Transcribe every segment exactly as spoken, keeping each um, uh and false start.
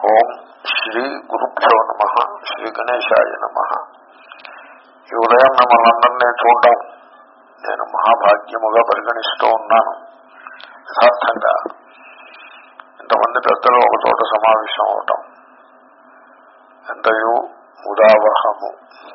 ఓం శ్రీ గురుభ్యో నమః. శ్రీ గణేశాయ నమః. ఈ ఉదయం మిమ్మల్ని అందరినీ చూడడం నేను మహాభాగ్యముగా పరిగణిస్తూ ఉన్నాను. యథార్థంగా ఇంతమంది పెద్దలు ఒక చోట సమావేశం అవటం ఎంతయో ఉదావహము.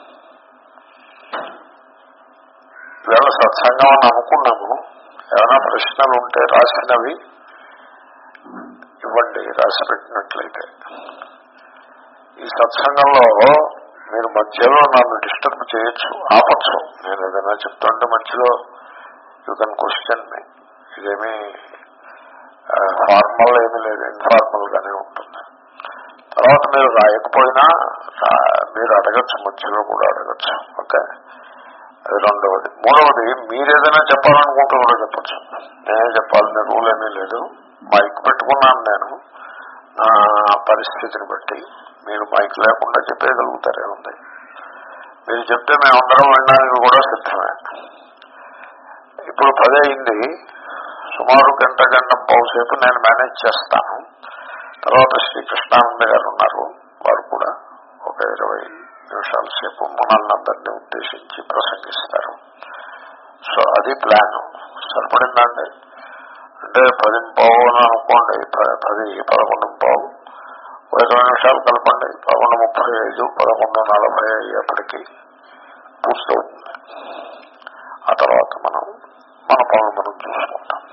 ఇవాళ సత్సంగం అని అనుకున్నాము. ఏమైనా ప్రశ్నలు ఉంటే రాసినవి ఇవ్వండి, రాసి పెట్టినట్లయితే. ఈ సత్సంగంలో మీరు మధ్యలో నన్ను డిస్టర్బ్ చేయొచ్చు, ఆపచ్చు. నేను ఏదైనా చెప్తుంటే మధ్యలో యూ కెన్ క్వశ్చన్ మీ. ఇదేమీ ఫార్మల్ ఏమీ లేదు, ఇన్ఫార్మల్ గానే ఉంటుంది. తర్వాత మీరు రాయకపోయినా మీరు అడగచ్చు, మధ్యలో కూడా అడగచ్చు. ఓకే, అది రెండవది. మూడవది, మీరేదైనా చెప్పాలనుకుంటూ కూడా చెప్పచ్చు. నేనే చెప్పాలని రూల్ ఏమీ లేదు. మైక్ పెట్టుకున్నాను నేను నా పరిస్థితిని బట్టి. మీరు మైక్ లేకుండా చెప్పేయగలుగుతారే ఉంది. మీరు చెప్తే మేమందరం వినడానికి కూడా సిద్ధమే. ఇప్పుడు పదే అయింది. సుమారు గంట గంట పావుసేపు నేను మేనేజ్ చేస్తాను. తర్వాత శ్రీకృష్ణానంద గారు ఉన్నారు, వారు కూడా ఒక ఇరవై నిమిషాల సేపు మనల్నందరినీ ఉద్దేశించి ప్రసంగిస్తారు. సో అది ప్లాన్. సరిపడిందండి. అంటే పది పావు అని అనుకోండి, పది పదకొండు పావు, ఇరవై నిమిషాలు కలపండి. పదకొండు ముప్పై ఐదు పదకొండు నలభై అయ్యేప్పటికీ పూర్తవుతుంది. ఆ తర్వాత మనం మన పనులు మనం చూసుకుంటాం.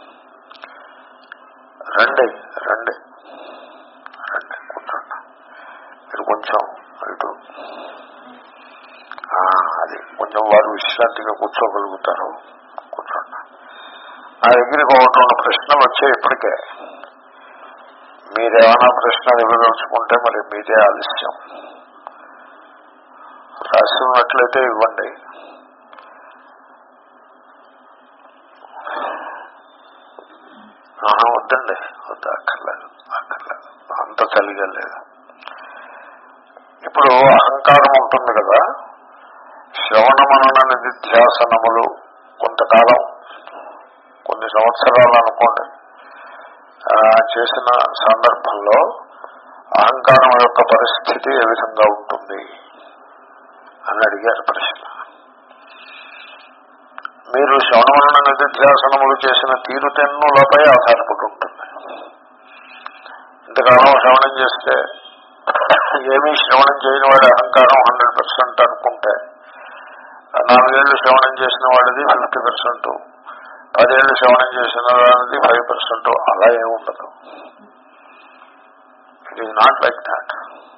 రండి రండి రండి కూర్చోండి. మీరు కొంచెం ఇటు అది కొంచెం వారు విశ్రాంతిగా కూర్చోగలుగుతారు. కూర్చోండి. నా దగ్గరికి ఒకటి రెండు ప్రశ్నలు వచ్చాయి ఇప్పటికే. మీరేమైనా ప్రశ్నలు ఇవ్వదలుచుకుంటే మరి మీదే ఆలస్యం. రాసి ఉన్నట్లయితే ఇవ్వండి. ఆహా వద్దండి, వద్దు, అక్కర్లేదు అక్కర్లేదు అంత చలిగా లేదు. ఇప్పుడు అహంకారం ఉంటుంది కదా. శ్రవణ మనన నిధిధ్యాసనములు కొంతకాలం, కొన్ని సంవత్సరాలు అనుకోండి, చేసిన సందర్భంలో అహంకారం యొక్క పరిస్థితి ఏ విధంగా ఉంటుంది అని అడిగారు ప్రశ్న. మీరు శ్రవణమరణ నిధిధ్యాసనములు చేసిన తీరుతెన్నులపై ఆధారపడి ఉంటుంది. ఇంతకాలం శ్రవణం చేస్తే ఏమీ శ్రవణం చేయని వాడి అహంకారం హండ్రెడ్ పర్సెంట్ అనుకుంటే, నాలుగేళ్లు శ్రవణం చేసిన వాడిది ఫిఫ్టీ పర్సెంట్, పదేళ్ళు శ్రవణం చేసిన దానిది ఫైవ్ పర్సెంట్, అలా ఏముండదు. It is not like that.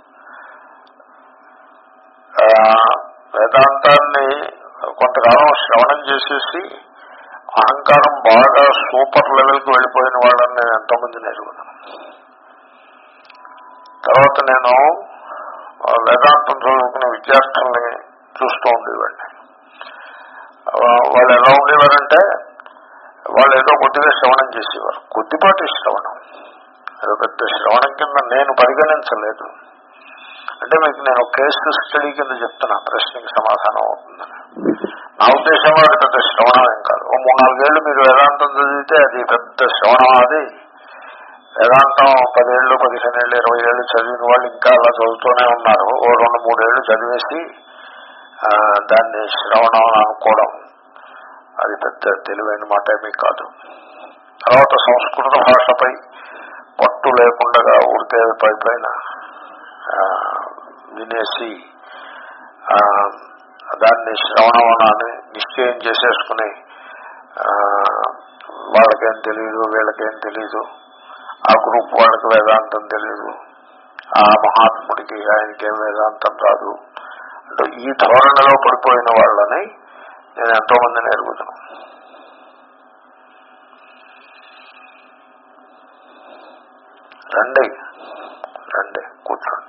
వేదాంతాన్ని కొంతకాలం శ్రవణం చేసేసి అహంకారం బాగా సూపర్ లెవెల్కి వెళ్ళిపోయిన వాళ్ళని నేను ఎంతోమంది ఎరుగుతాను. తర్వాత నేను వేదాంతం చదువుకునే విద్యార్థుల్ని చూస్తూ ఉండేవాడిని. వాళ్ళు ఎలా ఉండేవారంటే, వాళ్ళు ఏదో కొద్దిగా శ్రవణం చేసేవారు, కొద్దిపాటి శ్రవణం, ఏదో పెద్ద శ్రవణం కింద నేను పరిగణించలేదు. అంటే మీకు నేను కేసు స్టడీ కింద చెప్తున్నా, ప్రశ్నకి సమాధానం అవుతుందని. నా ఉద్దేశంలో అది పెద్ద శ్రవణం ఏం కాదు. ఓ మూడు నాలుగేళ్లు మీరు వేదాంతం చదివితే అది పెద్ద శ్రవణం. అది వేదాంతం పదేళ్ళు పదిహేను ఏళ్ళు ఇరవై ఏళ్ళు చదివిన వాళ్ళు ఇంకా అలా చదువుతూనే ఉన్నారు. ఓ రెండు మూడేళ్లు చదివేసి దాన్ని శ్రవణం అనుకోవడం అది పెద్ద తెలివైన మాట ఏమీ కాదు. తర్వాత సంస్కృత భాషపై పట్టు లేకుండా ఊరికే పై పైన వినేసి దాన్ని శ్రవణమనాన్ని నిశ్చయం చేసేసుకుని వాళ్ళకేం తెలీదు వీళ్ళకేం తెలీదు, ఆ గ్రూప్ వాళ్ళకి వేదాంతం తెలీదు, ఆ మహాత్ముడికి ఆయనకేం వేదాంతం రాదు అంటే ఈ ధోరణిలో పడిపోయిన వాళ్ళని నేను ఎంతో మందిని ఎరుగుతాను. రండి రండి కూర్చోండి.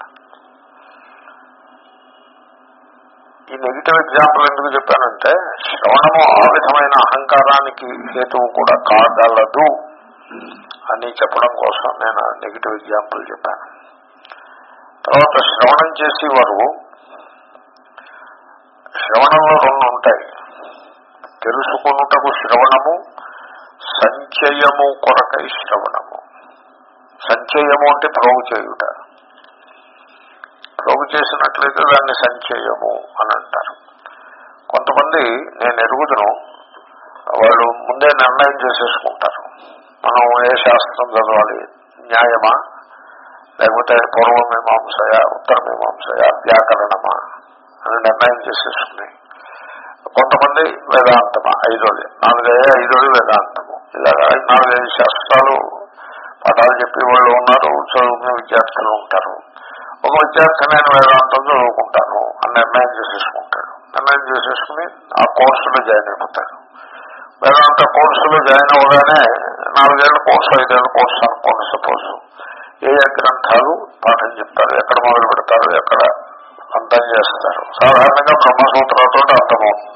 ఈ నెగిటివ్ ఎగ్జాంపుల్ ఎందుకు చెప్పానంటే, శ్రవణము ఆ విధమైన అహంకారానికి హేతువు కూడా కాగలదు అని చెప్పడం కోసం నేను నెగిటివ్ ఎగ్జాంపుల్ చెప్పాను. తర్వాత శ్రవణం చేసేవారు, శ్రవణంలో రెండు ఉంటాయి. తెలుసుకొనుటకు శ్రవణము, సంచయము కొరకై శ్రవణము. సంచయము అంటే ప్రోగు చేయుట, ప్రోగు చేసినట్లయితే దాన్ని సంచయము అని అంటారు. కొంతమంది నేను ఎరుగుదును, వాళ్ళు ముందే నిర్ణయం చేసేసుకుంటారు. మనం ఏ శాస్త్రం చదవాలి, న్యాయమా లేకపోతే పూర్వమీమాంసయ ఉత్తరమీమాంసయ వ్యాకరణమా అని నిర్ణయం చేసేసుకుని, కొంతమంది వేదాంతమా ఐదోది, నాలుగైదు ఐదోది వేదాంతము, ఇలాగా నాలుగైదు శాస్త్రాలు పాఠాలు చెప్పి వాళ్ళు ఉన్నారు, చదువుకునే విద్యార్థులు ఉంటారు. ఒక విద్యార్థి నేను వేదాంతం చదువుకుంటాను అని నిర్ణయం చేసేసుకుంటాడు. నిర్ణయం చేసేసుకుని ఆ కోర్సులో జాయిన్ అయిపోతాడు. వేదాంత కోర్సులో జాయిన్ అవ్వగానే నాలుగేళ్ల కోర్సు ఐదేళ్ల కోర్సు అనుకోండి సపోజ్, ఏ ఏ గ్రంథాలు పాఠం చెప్తారు, ఎక్కడ మొదలు పెడతారు, ఎక్కడ అంతం చేస్తారు. సాధారణంగా బ్రహ్మసూత్రాలతో అర్థమవుతుంది.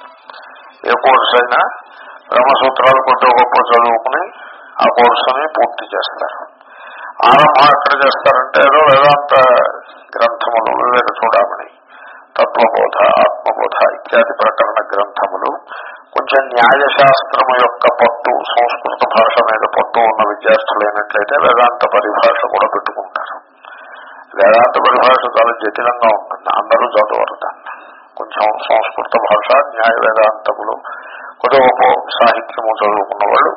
ఏ కోర్సు అయినా బ్రహ్మసూత్రాలు కొద్ది గొప్ప చదువుకుని ఆ కోర్సుని పూర్తి చేస్తారు. ఆరంభం ఎక్కడ చేస్తారంటే ఏదో వేదాంత గ్రంథములు, వివేక చూడమని, తత్వబోధ, ఆత్మబోధ ఇత్యాది ప్రకరణ గ్రంథములు, కొంచెం న్యాయశాస్త్రము యొక్క పట్టు, సంస్కృత భాష మీద పట్టు ఉన్న విద్యార్థులైనట్లయితే వేదాంత పరిభాష కూడా పెట్టుకుంటారు. వేదాంత పరిభాష చాలా జటిలంగా ఉంటుంది, అందరూ చదవరు దాన్ని. కొంచెం సంస్కృత భాష, న్యాయ వేదాంతములు, కొద్ది గొప్ప సాహిత్యము చదువుకున్న వాళ్ళు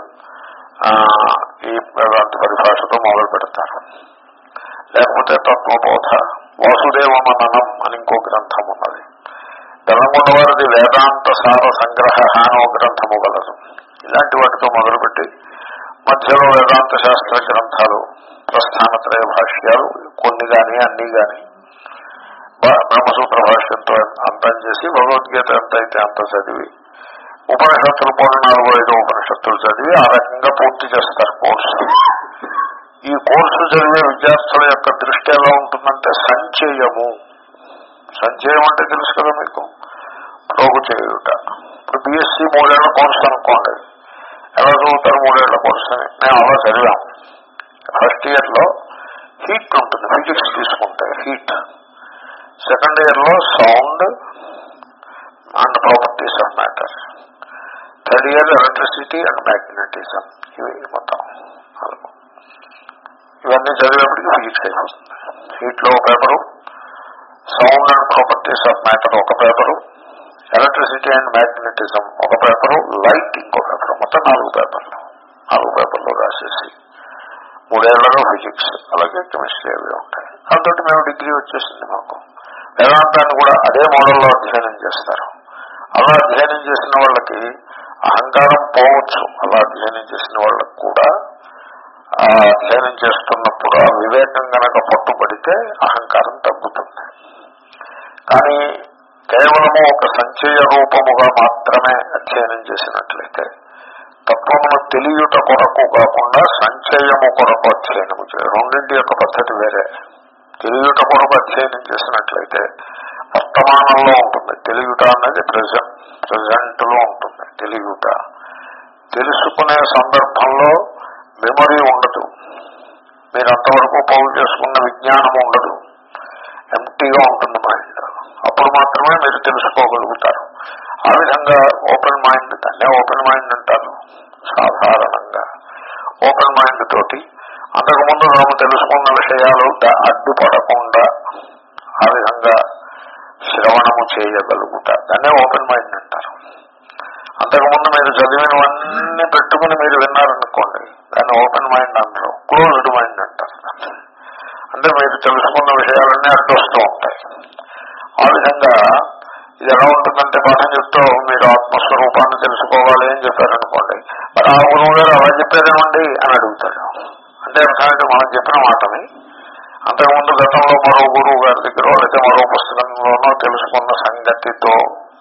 ఈ వేదాంత పరిభాషతో మొదలు పెడతారు. లేకపోతే తత్వబోధ, వాసుదేవ మననం అని ఇంకో గ్రంథం ఉన్నది. తెలంగాణ వారిది వేదాంత సార సంగ్రహ అని ఒక గ్రంథము గలదు. ఇలాంటి వాటితో మొదలుపెట్టి మధ్యలో వేదాంత శాస్త్ర గ్రంథాలు, ప్రస్థానత్రయ భాష్యాలు కొన్ని గాని అన్ని గాని, బ్రహ్మసూత్ర భాష్యంతో అంతం చేసి భగవద్గీత ఎంత అయితే అంత చదివి, ఉపనిషత్తులు పోయిన నాలుగు ఐదు ఉపనిషత్తులు చదివి ఆ రకంగా పూర్తి చేస్తారు కోర్సు. ఈ కోర్సు చదివే విద్యార్థుల యొక్క దృష్టి ఎలా ఉంటుందంటే సంచయము. సంచయం అంటే తెలుసు కదా మీకు, ప్రోగు చేయుట. ఇప్పుడు బిఎస్సీ మూడేళ్ల కోర్సు అనుకోండి, ఎలా చదువుతారు మూడేళ్ల కోర్సు అని? మేము అలా చదివాం. ఫస్ట్ ఇయర్ లో హీట్ ఉంటుంది, ఫిజిక్స్ తీసుకుంటే హీట్. సెకండ్ ఇయర్ లో sound and properties of matter. Third year electricity and magnetism. ఇవి మొత్తం ఇవన్నీ చదివేప్పటికి ఫిజిక్స్ అయిపోతుంది. హీట్ లో ఒక paper, sound and properties of matter ఒక పేపరు, ఎలక్ట్రిసిటీ అండ్ మ్యాగ్నెటిజం ఒక పేపరు, లైట్ ఇంకో పేపరు, మొత్తం నాలుగు పేపర్లు. నాలుగు పేపర్లు రాసేసి మూడేళ్లలో ఫిజిక్స్, అలాగే కెమిస్ట్రీ అవి ఉంటాయి. దాంతో మేము డిగ్రీ వచ్చేసింది మాకు. వేదాంతాన్ని కూడా అదే మోడల్లో అధ్యయనం చేస్తారు. అలా అధ్యయనం చేసిన వాళ్ళకి అహంకారం పోవచ్చు. అలా అధ్యయనం చేసిన వాళ్ళకు కూడా ఆ అధ్యయనం చేస్తున్నప్పుడు ఆ వివేకం గనక పట్టుబడితే అహంకారం తగ్గుతుంది. కానీ కేవలము ఒక సంచయ రూపముగా మాత్రమే అధ్యయనం చేసినట్లయితే, తత్వమును తెలియుట కొరకు కాకుండా సంచయము కొరకు అధ్యయనము చేయాలి. రెండింటి యొక్క పద్ధతి వేరే. తెలియుట కొరకు అధ్యయనం చేసినట్లయితే వర్తమానంలో ఉంటుంది. తెలియుట అన్నది ప్రజెంట్ ప్రజెంట్ లో ఉంటుంది. తెలియుట తెలుసుకునే సందర్భంలో మెమరీ ఉండదు. మీరు అంతవరకు పౌరు చేసుకున్న విజ్ఞానం ఉండదు, ఎంటీగా ఉంటుంది మైండ్. అప్పుడు మాత్రమే మీరు తెలుసుకోగలుగుతారు. ఆ విధంగా ఓపెన్ మైండ్, దాన్నే ఓపెన్ మైండ్ అంటారు సాధారణంగా. ఓపెన్ మైండ్ తోటి అంతకుముందు తాము తెలుసుకున్న విషయాలు అడ్డుపడకుండా ఆ విధంగా శ్రవణము చేయగలుగుతారు. దాన్నే ఓపెన్ మైండ్ అంటారు. అంతకుముందు మీరు చదివినవన్నీ పెట్టుకుని మీరు విన్నారనుకోండి, దాన్ని ఓపెన్ మైండ్ అంటారు. క్లోజ్డ్ మైండ్ అంటారు. అంటే మీరు తెలుసుకున్న విషయాలన్నీ అడ్డొస్తూ ఉంటాయి. ఆ విధంగా ఇది ఎలా ఉంటుందంటే, పాఠం చెప్తూ మీరు ఆత్మస్వరూపాన్ని తెలుసుకోవాలి అని చెప్పారనుకోండి, మరి ఆ గురువు గారు అలా చెప్పారేమండి అని అడుగుతాడు. అంటే అర్థమైతే మనం చెప్పిన మాటని అంతకుముందు గతంలో మరో గురువు గారి దగ్గర లేకపోతే మరో పుస్తకంలోనో తెలుసుకున్న సంగతితో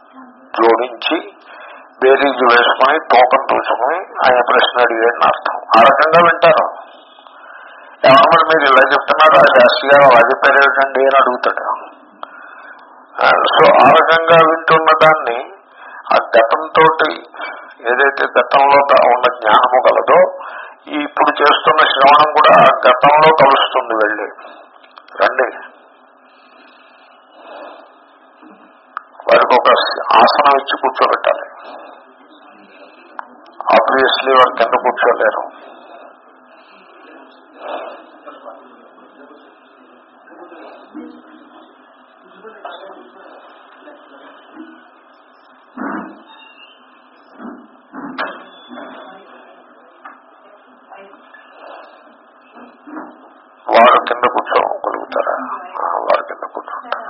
జోడించి బేరీజు వేసుకుని తోకం తూచుకుని ఆయన ప్రశ్న అడిగేదని అర్థం. ఆ రకంగా వింటారు. ఏమన్నా మీరు ఇలా చెప్తున్నారు, ఆ శాస్త్రి గారు అలా చెప్పారేమిటండి అని అడుగుతాడు. సో ఆ రకంగా వింటున్న దాన్ని ఆ గతంతో ఏదైతే గతంలో ఉన్న జ్ఞానము కలదో, ఈ ఇప్పుడు చేస్తున్న శ్రవణం కూడా ఆ గతంలో కలుస్తుంది. వెళ్ళి రండి, వారికి ఒక ఆసనం ఇచ్చి కూర్చోబెట్టాలి. ఆబ్వియస్లీ వారు కింద కూర్చోలేరు. కింద కూర్చోగలుగుతారా? వారి కింద కూర్చుంటారు.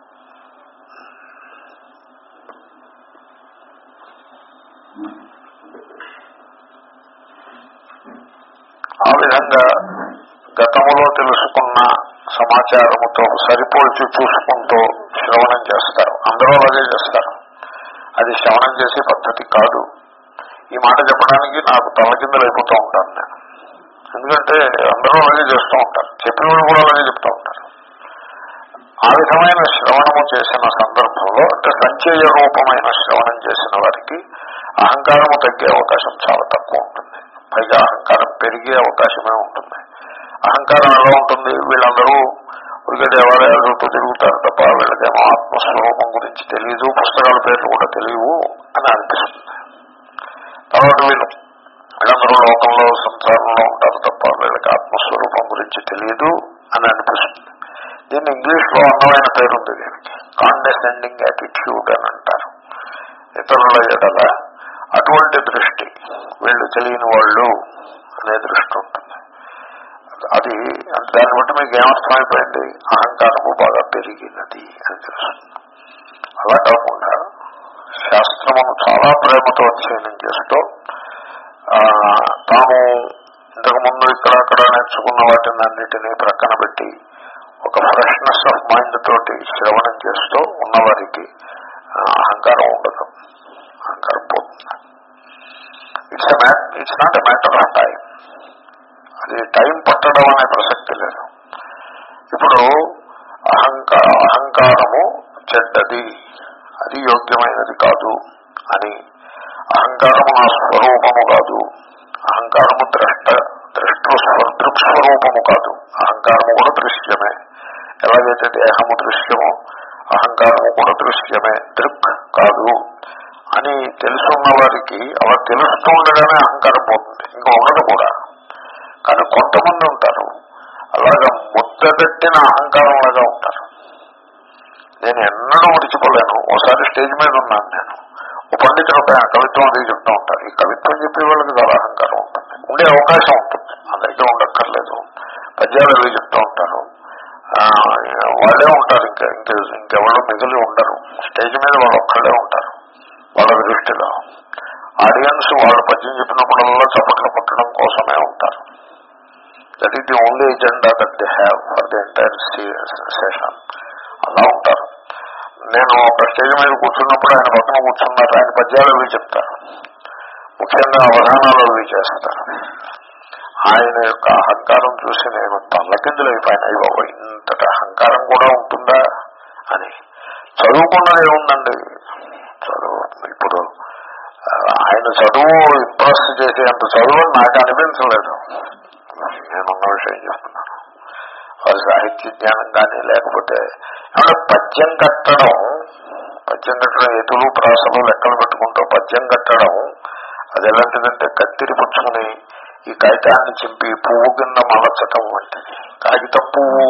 ఆ విధంగా గతంలో తెలుసుకున్న సమాచారముతో సరిపోల్చి చూసుకుంటూ శ్రవణం చేస్తారు. అందరూ అలాగే చేస్తారు. అది శ్రవణం చేసే పద్ధతి కాదు. ఈ మాట చెప్పడానికి నాకు తలకిందలైపోతూ ఉంటాను నేను. ఎందుకంటే అందరూ అలాగే చేస్తూ ఉంటారు, చెప్పిన వాళ్ళు కూడా అలాగే చెప్తూ ఉంటారు. ఆ విధమైన శ్రవణము చేసిన సందర్భంలో అంటే సంచయ రూపమైన శ్రవణం చేసిన వారికి అహంకారము తగ్గే అవకాశం చాలా తక్కువ ఉంటుంది. పైగా అహంకారం పెరిగే అవకాశమే ఉంటుంది. అహంకారం ఎలా ఉంటుంది? వీళ్ళందరూ ఉరికే దేవాలయాలతో తిరుగుతారు తప్ప వీళ్ళకేమో ఆత్మస్వరూపం గురించి తెలియదు, పుస్తకాల పేర్లు కూడా తెలియవు అని అనిపిస్తుంది. తర్వాత వీళ్ళు వీళ్ళందరూ లోకంలో సంసారంలో ఉంటారు తప్ప వీళ్ళకి ఆత్మస్వరూపం గురించి తెలియదు అని అనిపిస్తుంది. దీన్ని ఇంగ్లీష్ లో అందమైన పేరుంది దీనికి, కాండెసెండింగ్ యాటిట్యూడ్ అని అంటారు. ఇతరుల ఎడల అటువంటి దృష్టి, వీళ్ళు తెలియని వాళ్ళు అనే దృష్టి ఉంటుంది. అది దాన్ని బట్టి మీకు ఏమర్థమైపోయింది? అహంకారము బాగా పెరిగినది అని తెలుస్తుంది. అలా కాకుండా శాస్త్రమును చాలా ప్రేమతో అధ్యయనం చేస్తూ తాము ఇంతకుముందు ఇక్కడ అక్కడ నేర్చుకున్న వాటిని అన్నిటినీ ప్రక్కన పెట్టి ఒక ఫ్రెష్నెస్ ఆఫ్ మైండ్ తోటి శ్రవణం చేస్తూ ఉన్నవారికి అహంకారం ఉండదు, అహంకారం పోతుంది. It's it's not a matter of time. అది టైం పట్టడం అనే ప్రసక్తి లేదు. ఇప్పుడు అహంకార అహంకారము చెడ్డది, అది యోగ్యమైనది కాదు అని, అహంకారము నా స్వరూపము కాదు, అహంకారము ద్రష్ట దృష్ట దృక్స్వరూపము కాదు, అహంకారము కూడా దృశ్యమే. ఎలాగైతే దేహము దృశ్యమో అహంకారము కూడా దృశ్యమే, దృక్ కాదు అని తెలుసున్న వారికి అలా తెలుస్తూ ఉండగానే అహంకారం పోతుంది, ఇంకా ఉండదు కూడా. కానీ కొంతమంది ఉంటారు అలాగా ముద్దగట్టిన అహంకారం లాగా ఉంటారు. నేను ఎన్నడూ మరిచిపోలేను. ఒకసారి స్టేజ్ మీద ఉన్నాను నేను, ఓ పండితుడు ఒక కవిత్వం అది చెప్తూ ఉంటారు. ఈ కవిత్వం చెప్పే వాళ్ళకి చాలా అహంకారం ఉంటుంది, ఉండే అవకాశం ఉంటుంది, అందరికీ ఉండక్కర్లేదు. పద్యాలు అవి చెప్తూ ఉంటారు, వాళ్ళే ఉంటారు, ఇంకా ఇంక ఇంకెవరు మిగిలి ఉండరు. స్టేజ్ మీద వాళ్ళు ఒక్కళ్ళే ఉంటారు. వాళ్ళ దృష్టిలో ఆడియన్స్ వాళ్ళు పద్యం చెప్పినప్పుడల్లా చప్పట్లు కొట్టడం కోసమే ఉంటారు. That is the only agenda that they have for the entire session. అలా ఉంటారు. నేను ఒక స్టేజ్ మీద కూర్చున్నప్పుడు ఆయన పక్కన కూర్చున్నారు, ఆయన పద్యాలు అవి చెప్తారు, ముఖ్యంగా అవధానాలు అవి చేస్తారు. ఆయన యొక్క అహంకారం చూసి నేను తల్లకిందులైపోయినా, బాబు ఇంతటి అహంకారం కూడా ఉంటుందా అని. చదువుకున్నది ఏముందండి, చదువు ఇప్పుడు ఆయన చదువు ఇంప్రెస్ చేసేంత చదువు నాకు అనిపించలేదు. నేనున్న విషయం చెప్తున్నాను. వారి సాహిత్య జ్ఞానం కానీ లేకపోతే ఏమంటే పద్యం కట్టడం, పద్యం కట్టడం ఎదులు ప్రాసలు లెక్కలు పెట్టుకుంటూ పద్యం కట్టడం అది ఎలాంటిదంటే కత్తిరి పుచ్చుకుని ఈ కాగితాన్ని చింపి పువ్వు కింద మలచటం వంటిది. కాగిత పువ్వు,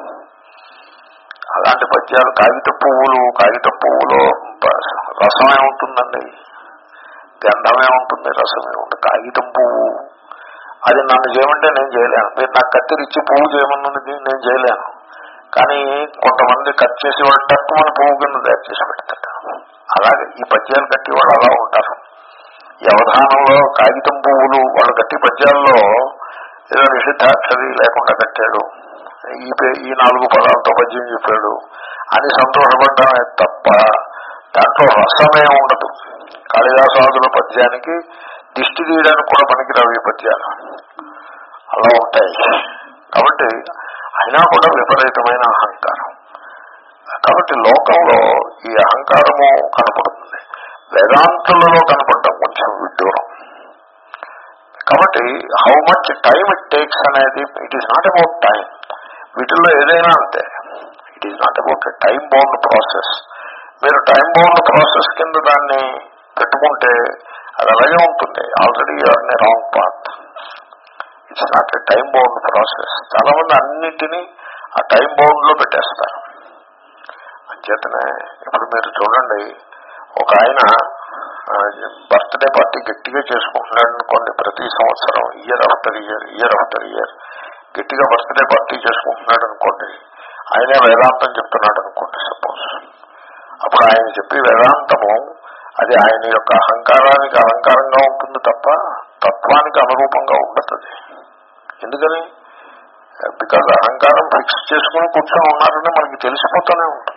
అలాంటి పద్యాలు కాగిత పువ్వులు. కాగిత పువ్వులో రసమే ఉంటుందండి, గంధమే ఉంటుంది, రసమే ఉంటుంది. కాగితం పువ్వు అది నన్ను చేయమంటే నేను చేయలేను. మీరు నాకు కత్తిరిచ్చి పువ్వు చేయమన్నది నేను చేయలేను. కానీ కొంతమంది కట్ చేసి వాళ్ళు తక్కువ పువ్వు కింద తయారు చేసి పెడతారు. అలాగే ఈ పద్యాలు కట్టి వాళ్ళు అలా ఉంటారు. ఈ అవధానంలో కాగితం పువ్వులు వాళ్ళు కట్టి పద్యాల్లో ఏదో నిషిద్ధాక్షరి లేకుండా కట్టాడు, ఈ ఈ నాలుగు పదాలతో పద్యం చెప్పాడు అని సంతోషపడ్డమే తప్ప దాంట్లో రసమే ఉండదు. కాళిదాసాదుల పద్యానికి దిష్టి తీయడానికి కూడా పనికిరావు ఈ పద్యాలు, అలా ఉంటాయి. కాబట్టి అయినా కూడా విపరీతమైన అహంకారం. కాబట్టి లోకంలో ఈ అహంకారము కనపడుతుంది. వేదాంతులలో కనపడటం కొంచెం విడ్డూరం. కాబట్టి how much time it takes అనేది it is not about time. వీటిల్లో ఏదైనా అంతే, it is not about time bound process. మీరు టైం బౌండ్ ప్రాసెస్ కింద దాన్ని పెట్టుకుంటే అది అలాగే ఉంటుంది. Already you're in a wrong path. It's not a time bound process. చాలా మంది అన్నింటినీ ఆ టైం బౌండ్ లో పెట్టేస్తారు. అంచేతనే ఇప్పుడు మీరు చూడండి, ఒక ఆయన బర్త్డే పార్టీ గట్టిగా చేసుకుంటున్నాడు అనుకోండి, ప్రతి సంవత్సరం year after year year after year గట్టిగా బర్త్డే పార్టీ చేసుకుంటున్నాడు అనుకోండి, ఆయనే వేదాంతం చెప్తున్నాడు అనుకోండి సపోజ్. అప్పుడు ఆయన చెప్పి వేదాంతము అది ఆయన యొక్క అహంకారానికి అలంకారంగా ఉంటుంది తప్ప తత్వానికి అనురూపంగా ఉండదు. ఎందుకని? బికాజ్ అహంకారం ఫిక్స్ చేసుకుని కూర్చొని ఉన్నారని మనకి తెలిసిపోతూనే ఉంటుంది.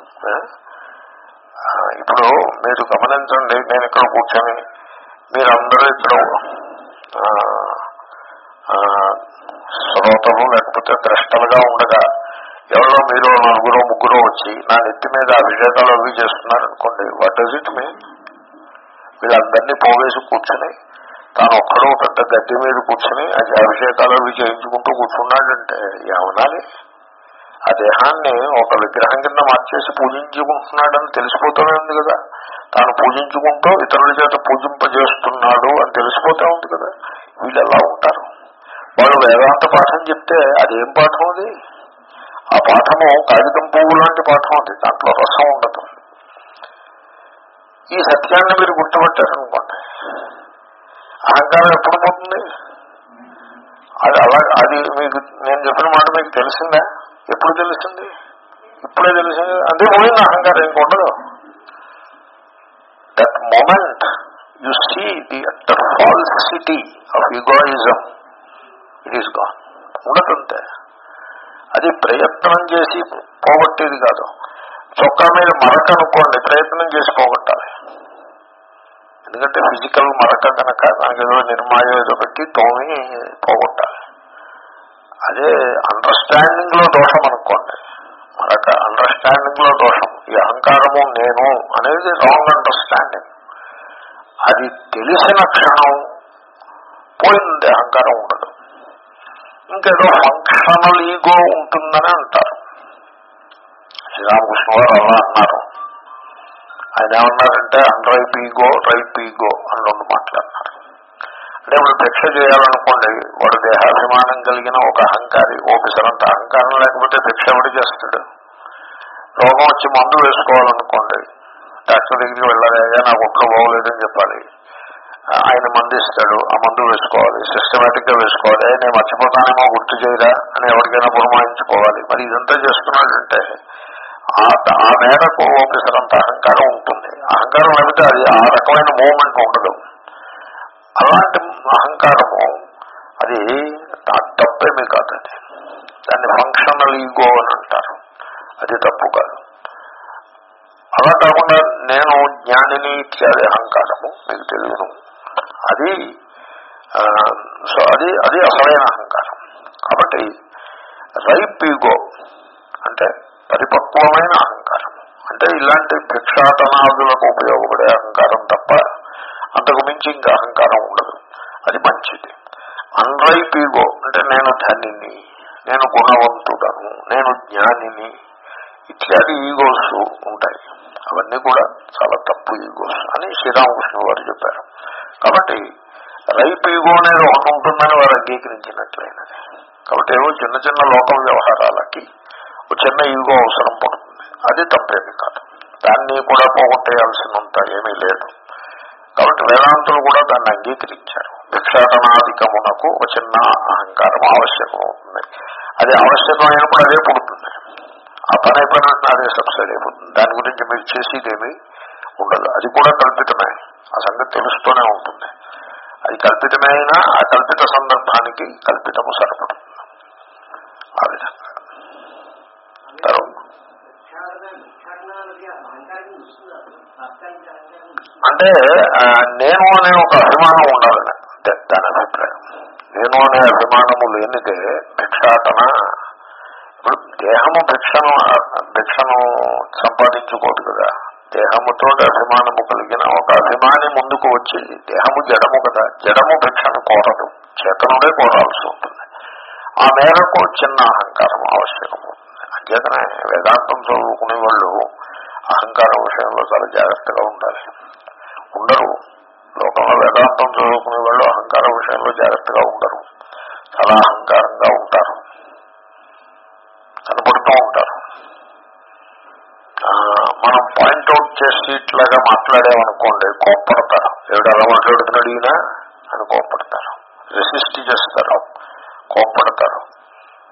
ఇప్పుడు మీరు గమనించండి, నేను ఇక్కడ కూర్చొని మీరందరూ ఇక్కడ శ్రోతలు లేకపోతే ద్రష్టలుగా ఉండగా ఎవరో మీరు నలుగురో ముగ్గురో వచ్చి నా నెత్తి మీద అభిషేకాలు అవి చేస్తున్నారనుకోండి, వాట్ డస్ ఇట్ మీన్? వీళ్ళందరినీ పోవేసి కూర్చొని తాను ఒక్కడో పెద్ద గడ్డి మీద కూర్చొని అది అభిషేకాలు అవి చేయించుకుంటూ కూర్చున్నాడంటే ఏమనాలి? ఆ దేహాన్ని ఒక విగ్రహం కింద మార్చేసి పూజించుకుంటున్నాడని తెలిసిపోతూనే ఉంది కదా. తాను పూజించుకుంటూ ఇతరుల చేత పూజింపజేస్తున్నాడు అని తెలిసిపోతూ ఉంది కదా. వీళ్ళు ఎలా ఉంటారు? వాళ్ళు వేదాంత పాఠం చెప్తే అదేం పాఠం? అది ఆ పాఠము కాగితం పువ్వు లాంటి పాఠం. అది దాంట్లో రసం ఉండదు. ఈ సత్యాన్ని మీరు గుర్తుపట్టారనుకోండి, అహంకారం ఎప్పుడు పోతుంది? అది అలా అది మీకు నేను చెప్పిన మాట మీకు తెలిసిందా? ఎప్పుడు తెలిసింది? ఇప్పుడే తెలిసింది. అదే పోయింది అహంకారం, ఇంకొండదు. That moment you see the utter falsity of egoism, it is gone. ఉండదంతే. అది ప్రయత్నం చేసి పోగొట్టేది కాదు. చొక్కా మీద మరక అనుకోండి, ప్రయత్నం చేసి పోగొట్టాలి. ఎందుకంటే ఫిజికల్ మరక కనుక దానికి ఏదో నిర్మాయం ఏదో పెట్టి తోమి పోగొట్టాలి. అదే అండర్స్టాండింగ్ లో దోషం అనుకోండి, మరొక అండర్స్టాండింగ్ లో దోషం. ఈ అహంకారము నేను అనేది రాంగ్ అండర్స్టాండింగ్. అది తెలిసిన క్షణం పోయింది, అహంకారం ఉండదు. ఇంకేదో ఫంక్షనల్ ఈగో ఉంటుందని అంటారు. శ్రీరామకృష్ణ వారు అలా అన్నారు. ఆయన ఏమన్నారంటే అన్రైప్ ఈగో, రైప్ ఈగో అని రెండు మాట్లాడినారు. అంటే ఇప్పుడు భిక్ష చేయాలనుకోండి, వాడు దేహాభిమానం కలిగిన ఒక అహంకారి, ఓపిసరంత అహంకారం లేకపోతే భిక్ష ఎవడు చేస్తాడు? రోగం వచ్చి మందు వేసుకోవాలనుకోండి, డాక్టర్ దగ్గరికి వెళ్ళాలి, అయ్యా నాకు ఒంట్లో బాగోలేదని చెప్పాలి. ఆయన మందు ఇస్తాడు, ఆ మందు వేసుకోవాలి, సిస్టమేటిక్ గా వేసుకోవాలి. నేను మర్చిపోతానేమో గుర్తు చేయరా అని ఎవరికైనా పురమాయించుకోవాలి. మరి ఇదంతా చేస్తున్నాడంటే ఆ మేరకు ఓపిసరంత అహంకారం ఉంటుంది. అహంకారం లేకపోతే అది ఆ రకమైన మూవ్మెంట్ ఉండదు. అలాంటి అహంకారము అది తప్పేమీ కాదు. అది దాన్ని ఫంక్షనల్ ఈగో అని అంటారు. అది తప్పు కాదు. అలా కాకుండా నేను జ్ఞానిని ఇత్యాది అహంకారము మీకు తెలియను, అది సో అది అది అసలైన అహంకారం. కాబట్టి రైప్ ఈగో అంటే పరిపక్వమైన అహంకారం, అంటే ఇలాంటి భిక్షాటనాదులకు ఉపయోగపడే అహంకారం తప్ప అంతకు మించి ఇంకా అహంకారం ఉండదు. అది మంచిది. అన్రైప్ ఈగో అంటే నేను ధనిని, నేను గుణవంతుడను, నేను జ్ఞానిని ఇత్యాది ఈగోస్ ఉంటాయి. అవన్నీ కూడా చాలా తప్పు ఈగోస్ అని శ్రీరామకృష్ణ వారు చెప్పారు. కాబట్టి రైప్ ఈగో అనేది ఒకటి ఉంటుందని వారు అంగీకరించినట్లయినది. కాబట్టి ఏవో చిన్న చిన్న లోకం వ్యవహారాలకి ఒక చిన్న ఈగో అవసరం పడుతుంది. అది తప్పేమి కాదు. దాన్ని కూడా పోగొట్టేయాల్సినంత ఏమీ లేదు. కాబట్టి వేదాంతులు కూడా దాన్ని అంగీకరించారు. భిక్షాటనాధికమునకు ఒక చిన్న అహంకారం ఆవశ్యకం అవుతుంది. అది ఆవశ్యకమైనప్పుడు అదే పుడుతుంది. ఆ పని అయిపోయినట్టు అదే సబ్సైడ్ అయిపోతుంది. దాని గురించి మీరు చేసేదేమీ ఉండదు. అది కూడా కల్పితమే. ఆ సంగతి తెలుస్తూనే ఉంటుంది. అది కల్పితమే అయినా ఆ కల్పిత సందర్భానికి కల్పితము సరిపడుతుంది. ఆ విధంగా అంటే నేను అనే ఒక అభిమానం ఉండాలని దాని అభిప్రాయం. నేను అనే అభిమానము లేనిదే భిక్షాటన. ఇప్పుడు దేహము భిక్షను భిక్షను సంపాదించుకోదు కదా. దేహముతో అభిమానము కలిగిన ఒక అభిమాని ముందుకు వచ్చి, దేహము జడము కదా, జడము భిక్షను కోరదు, చేతనుడే కోరాల్సి ఉంటుంది. ఆ మేరకు చిన్న అహంకారం ఆవశ్యకం అవుతుంది. అంచేతనే వేదాంతం చదువుకునే వాళ్ళు అహంకారం విషయంలో చాలా జాగ్రత్తగా ఉండాలి. ఉండరు లోకంలో వేదాంతం చదువుకునే వాళ్ళు అహంకారం విషయంలో జాగ్రత్తగా ఉండరు. చాలా అహంకారంగా ఉంటారు, కనపడుతూ ఉంటారు. మనం పాయింట్అవుట్ చేసి ఇట్లాగా మాట్లాడామనుకోండి, కోప్పడతారు. ఎవడు అలా మాట్లాడుతున్నాడు ఈయన అని కోప్పడతారు, రెసిస్ట్ చేస్తారు, కోప్పడతారు.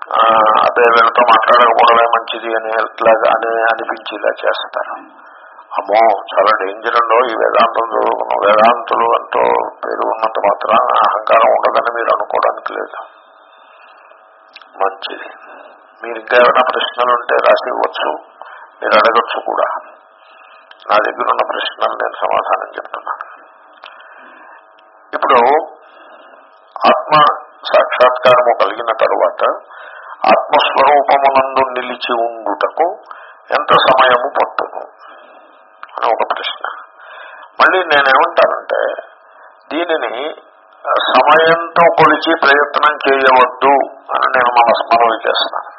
అదే వీళ్ళతో మాట్లాడకపోవడమే మంచిది అని ఇట్లాగా అని అనిపించి ఇలా చేస్తారు. అమ్మో చాలా డేంజర్ ఉండో ఈ వేదాంతులు వేదాంతులు అంటూ పేరు ఉన్నంత మాత్రం అహంకారం ఉండదని మీరు అనుకోవడానికి లేదు. మంచిది. మీరు ఇంకా ఏమైనా ప్రశ్నలు ఉంటే రాసి ఇవ్వచ్చు, మీరు అడగచ్చు కూడా. నా దగ్గర ఉన్న ప్రశ్నలు నేను సమాధానం చెప్తున్నాను. ఇప్పుడు ఆత్మ సాక్షాత్కారము కలిగిన తరువాత ఆత్మస్వరూపమునందు నిలిచి ఉండుటకు ఎంత సమయము పట్టును అని ఒక ప్రశ్న. మళ్ళీ నేనేమంటానంటే దీనిని సమయంతో కొలిచి ప్రయత్నం చేయవద్దు అని నేను మన మనవి చేస్తాను.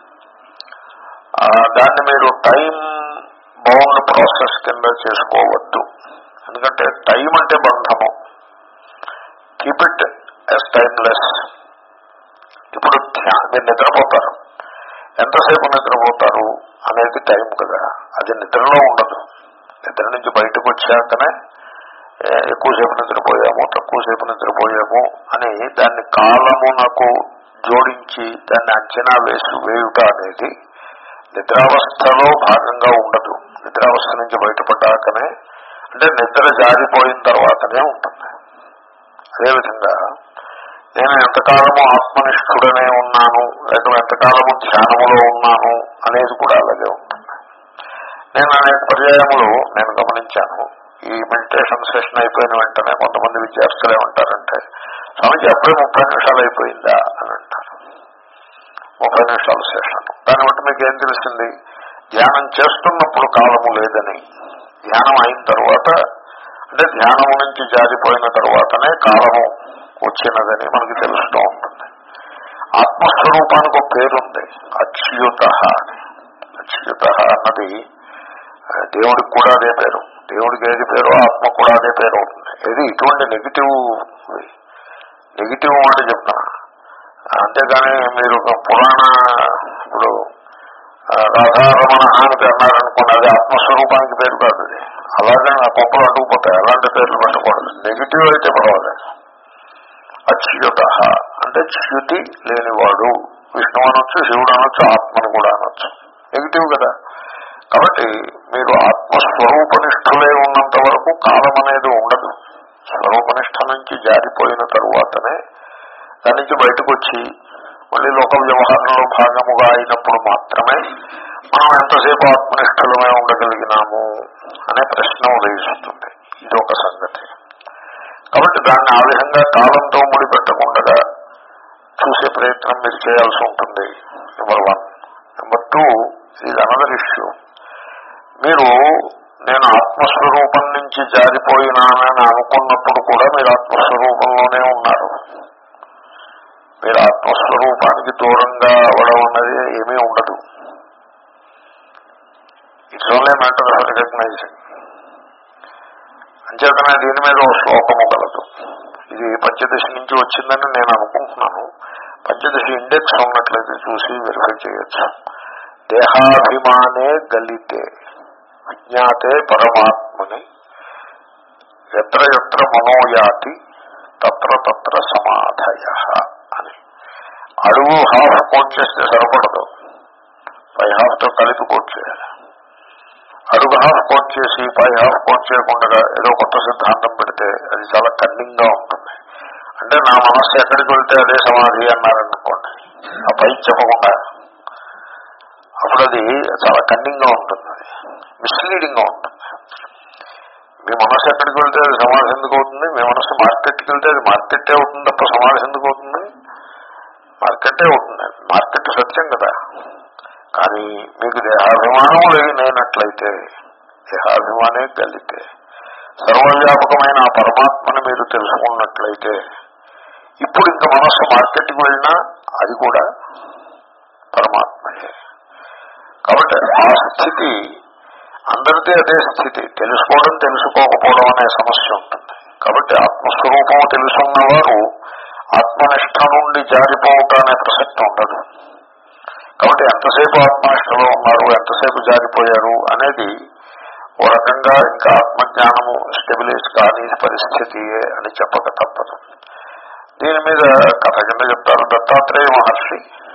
దాన్ని మీరు టైం బౌండ్ ప్రాసెస్ కింద చేసుకోవద్దు. ఎందుకంటే టైం అంటే బంధము. Keep it as timeless. ఇప్పుడు మీరు నిద్రపోతారు, ఎంతసేపు నిద్రపోతారు అనేది టైం కదా, అది నిద్రలో ఉండదు. నిద్ర నుంచి బయటకు వచ్చాకనే ఎక్కువసేపు నిద్రపోయాము తక్కువసేపు నిద్రపోయాము అని దాన్ని కాలమునకు జోడించి దాన్ని అంచనా వేసి వేయుట అనేది నిద్రావస్థలో భాగంగా ఉండదు. నిద్రావస్థ నుంచి బయటపడ్డాకనే, అంటే నిద్ర జారిపోయిన తర్వాతనే ఉంటుంది. అదేవిధంగా నేను ఎంతకాలము ఆత్మనిష్ఠుడనే ఉన్నాను లేక ఎంతకాలము ధ్యానములో ఉన్నాను అనేది కూడా అలాగే ఉంటుంది. నేను అనేక పర్యాయములు నేను గమనించాను. ఈ మెడిటేషన్ సెషన్ అయిపోయిన వెంటనే కొంతమంది విద్యార్థులు ఏమంటారంటే, స్వామిజీ అప్పుడే ముప్పై నిమిషాలు అయిపోయిందా అని అంటారు. ముప్పై నిమిషాల సెషన్. దాన్ని బట్టి మీకు ఏం తెలిసింది? ధ్యానం చేస్తున్నప్పుడు కాలము లేదని, ధ్యానం అయిన తర్వాత అంటే ధ్యానము నుంచి జారిపోయిన తర్వాతనే కాలము వచ్చినదని మనకి తెలుస్తూ ఉంటుంది. ఆత్మస్వరూపానికి ఒక పేరుంది, అచ్యుత అని. అచ్యుత అన్నది దేవుడికి కూడా అదే పేరు. దేవుడికి ఏది పేరో ఆత్మ కూడా అదే పేరు అవుతుంది. ఏది ఇటువంటి నెగిటివ్ నెగిటివ్ మాట చెప్తున్నా. అంతేగాని మీరు పురాణ ఇప్పుడు రాధారమణ అని అన్నారనుకోండి, అది ఆత్మస్వరూపానికి పేరు కాదు. అది అలాగే ఆ కొంపలు అడ్డుకుపోతాయి. అలాంటి పేర్లు పెట్టకూడదు. నెగిటివ్ అయితే పర్వాలేదు. అచ్యుత అంటే చ్యుతి లేనివాడు. విష్ణువు అనొచ్చు, శివుడు అనొచ్చు, ఆత్మను కూడా అనొచ్చు. నెగిటివ్ కదా. కాబట్టి మీరు ఆత్మస్వరూపనిష్ఠులే ఉన్నంత వరకు కాలం అనేది ఉండదు. స్వరూపనిష్ఠ నుంచి జారిపోయిన తరువాతనే దాని నుంచి బయటకు వచ్చి మళ్ళీ లోక వ్యవహారంలో భాగముగా అయినప్పుడు మాత్రమే మనం ఎంతసేపు ఆత్మనిష్ఠులమే ఉండగలిగినాము అనే ప్రశ్న ఉదయిస్తుంది. ఇది ఒక సంగతి. కాబట్టి దాన్ని ఆ విధంగా కాలంతో ముడిపెట్టకుండా చూసే ప్రయత్నం మీరు చేయాల్సి ఉంటుంది. Number one. నెంబర్ టూ, ఇది అనదర్ ఇష్యూ. మీరు నేను ఆత్మస్వరూపం నుంచి జారిపోయినానని అనుకున్నప్పుడు కూడా మీరు ఆత్మస్వరూపంలోనే ఉన్నారు. మీరు ఆత్మస్వరూపానికి దూరంగా అవడం అన్నది ఏమీ ఉండదు. It's only matter of recognizing. అంచేతనే దీని మీద ఒక శ్లోకము కలదు. ఇది పంచదశి నుంచి వచ్చిందని నేను అనుకుంటున్నాను. పంచదశి ఇండెక్స్ ఉన్నట్లయితే చూసి వెరిఫై చేయొచ్చు. దేహాభిమానే గలితే విజ్ఞాతే పరమాత్మని ఎత్ర ఎత్ర మనోయాతి తత్ర తత్ర సమాధయ అని. అడుగు హాఫ్ కోట్ చేస్తే సరిపడదు, పై హాఫ్తో కలిపి కోట్ చేయాలి. అడుగు హాఫ్ కోట్ చేసి పై హాఫ్ కోట్ చేయకుండా ఏదో కొత్త సిద్ధాంతం పెడితే అది చాలా కన్నింగ్ గా ఉంటుంది. అంటే నా మనస్సు ఎక్కడికి వెళ్తే అదే సమాధి అన్నారనుకోండి, ఆ పై చెప్పకుండా, అప్పుడు అది చాలా కన్నింగ్ గా ఉంటుంది, అది మిస్లీడింగ్ గా ఉంటుంది. మీ మనస్సు ఎక్కడికి వెళ్తే అది సమాధి ఎందుకు అవుతుంది? మీ మనస్సు మార్కెట్కి వెళ్తే అది మార్కెట్టే అవుతుంది తప్ప సమాధి ఎందుకు అవుతుంది? మార్కెట్టే అవుతుంది. మార్కెట్ సత్యం కదా. కానీ మీకు దేహాభిమానం లేనట్లయితే, దేహాభిమానే కలిగితే, సర్వవ్యాపకమైన ఆ పరమాత్మను మీరు తెలుసుకున్నట్లయితే, ఇప్పుడు ఇంకా మనస్సు మార్కెట్కి వెళ్ళినా అది కూడా పరమాత్మయే. కాబట్టి ఆ స్థితి అందరిదే అదే స్థితి. తెలుసుకోవడం తెలుసుకోకపోవడం అనే సమస్య ఉంటుంది. కాబట్టి ఆత్మస్వరూపము తెలుసున్నవారు ఆత్మనిష్ట నుండి జారిపోవటం అనే ప్రసక్తి ఉండదు. కాబట్టి ఎంతసేపు ఆత్మనిష్టలో ఉన్నారు, ఎంతసేపు జారిపోయారు అనేది ఓ రకంగా ఇంకా ఆత్మజ్ఞానము స్టెబిలైజ్ కాని పరిస్థితియే అని చెప్పక తప్పదు. దీని మీద కథ కింద చెప్తారు. దత్తాత్రేయ మహర్షి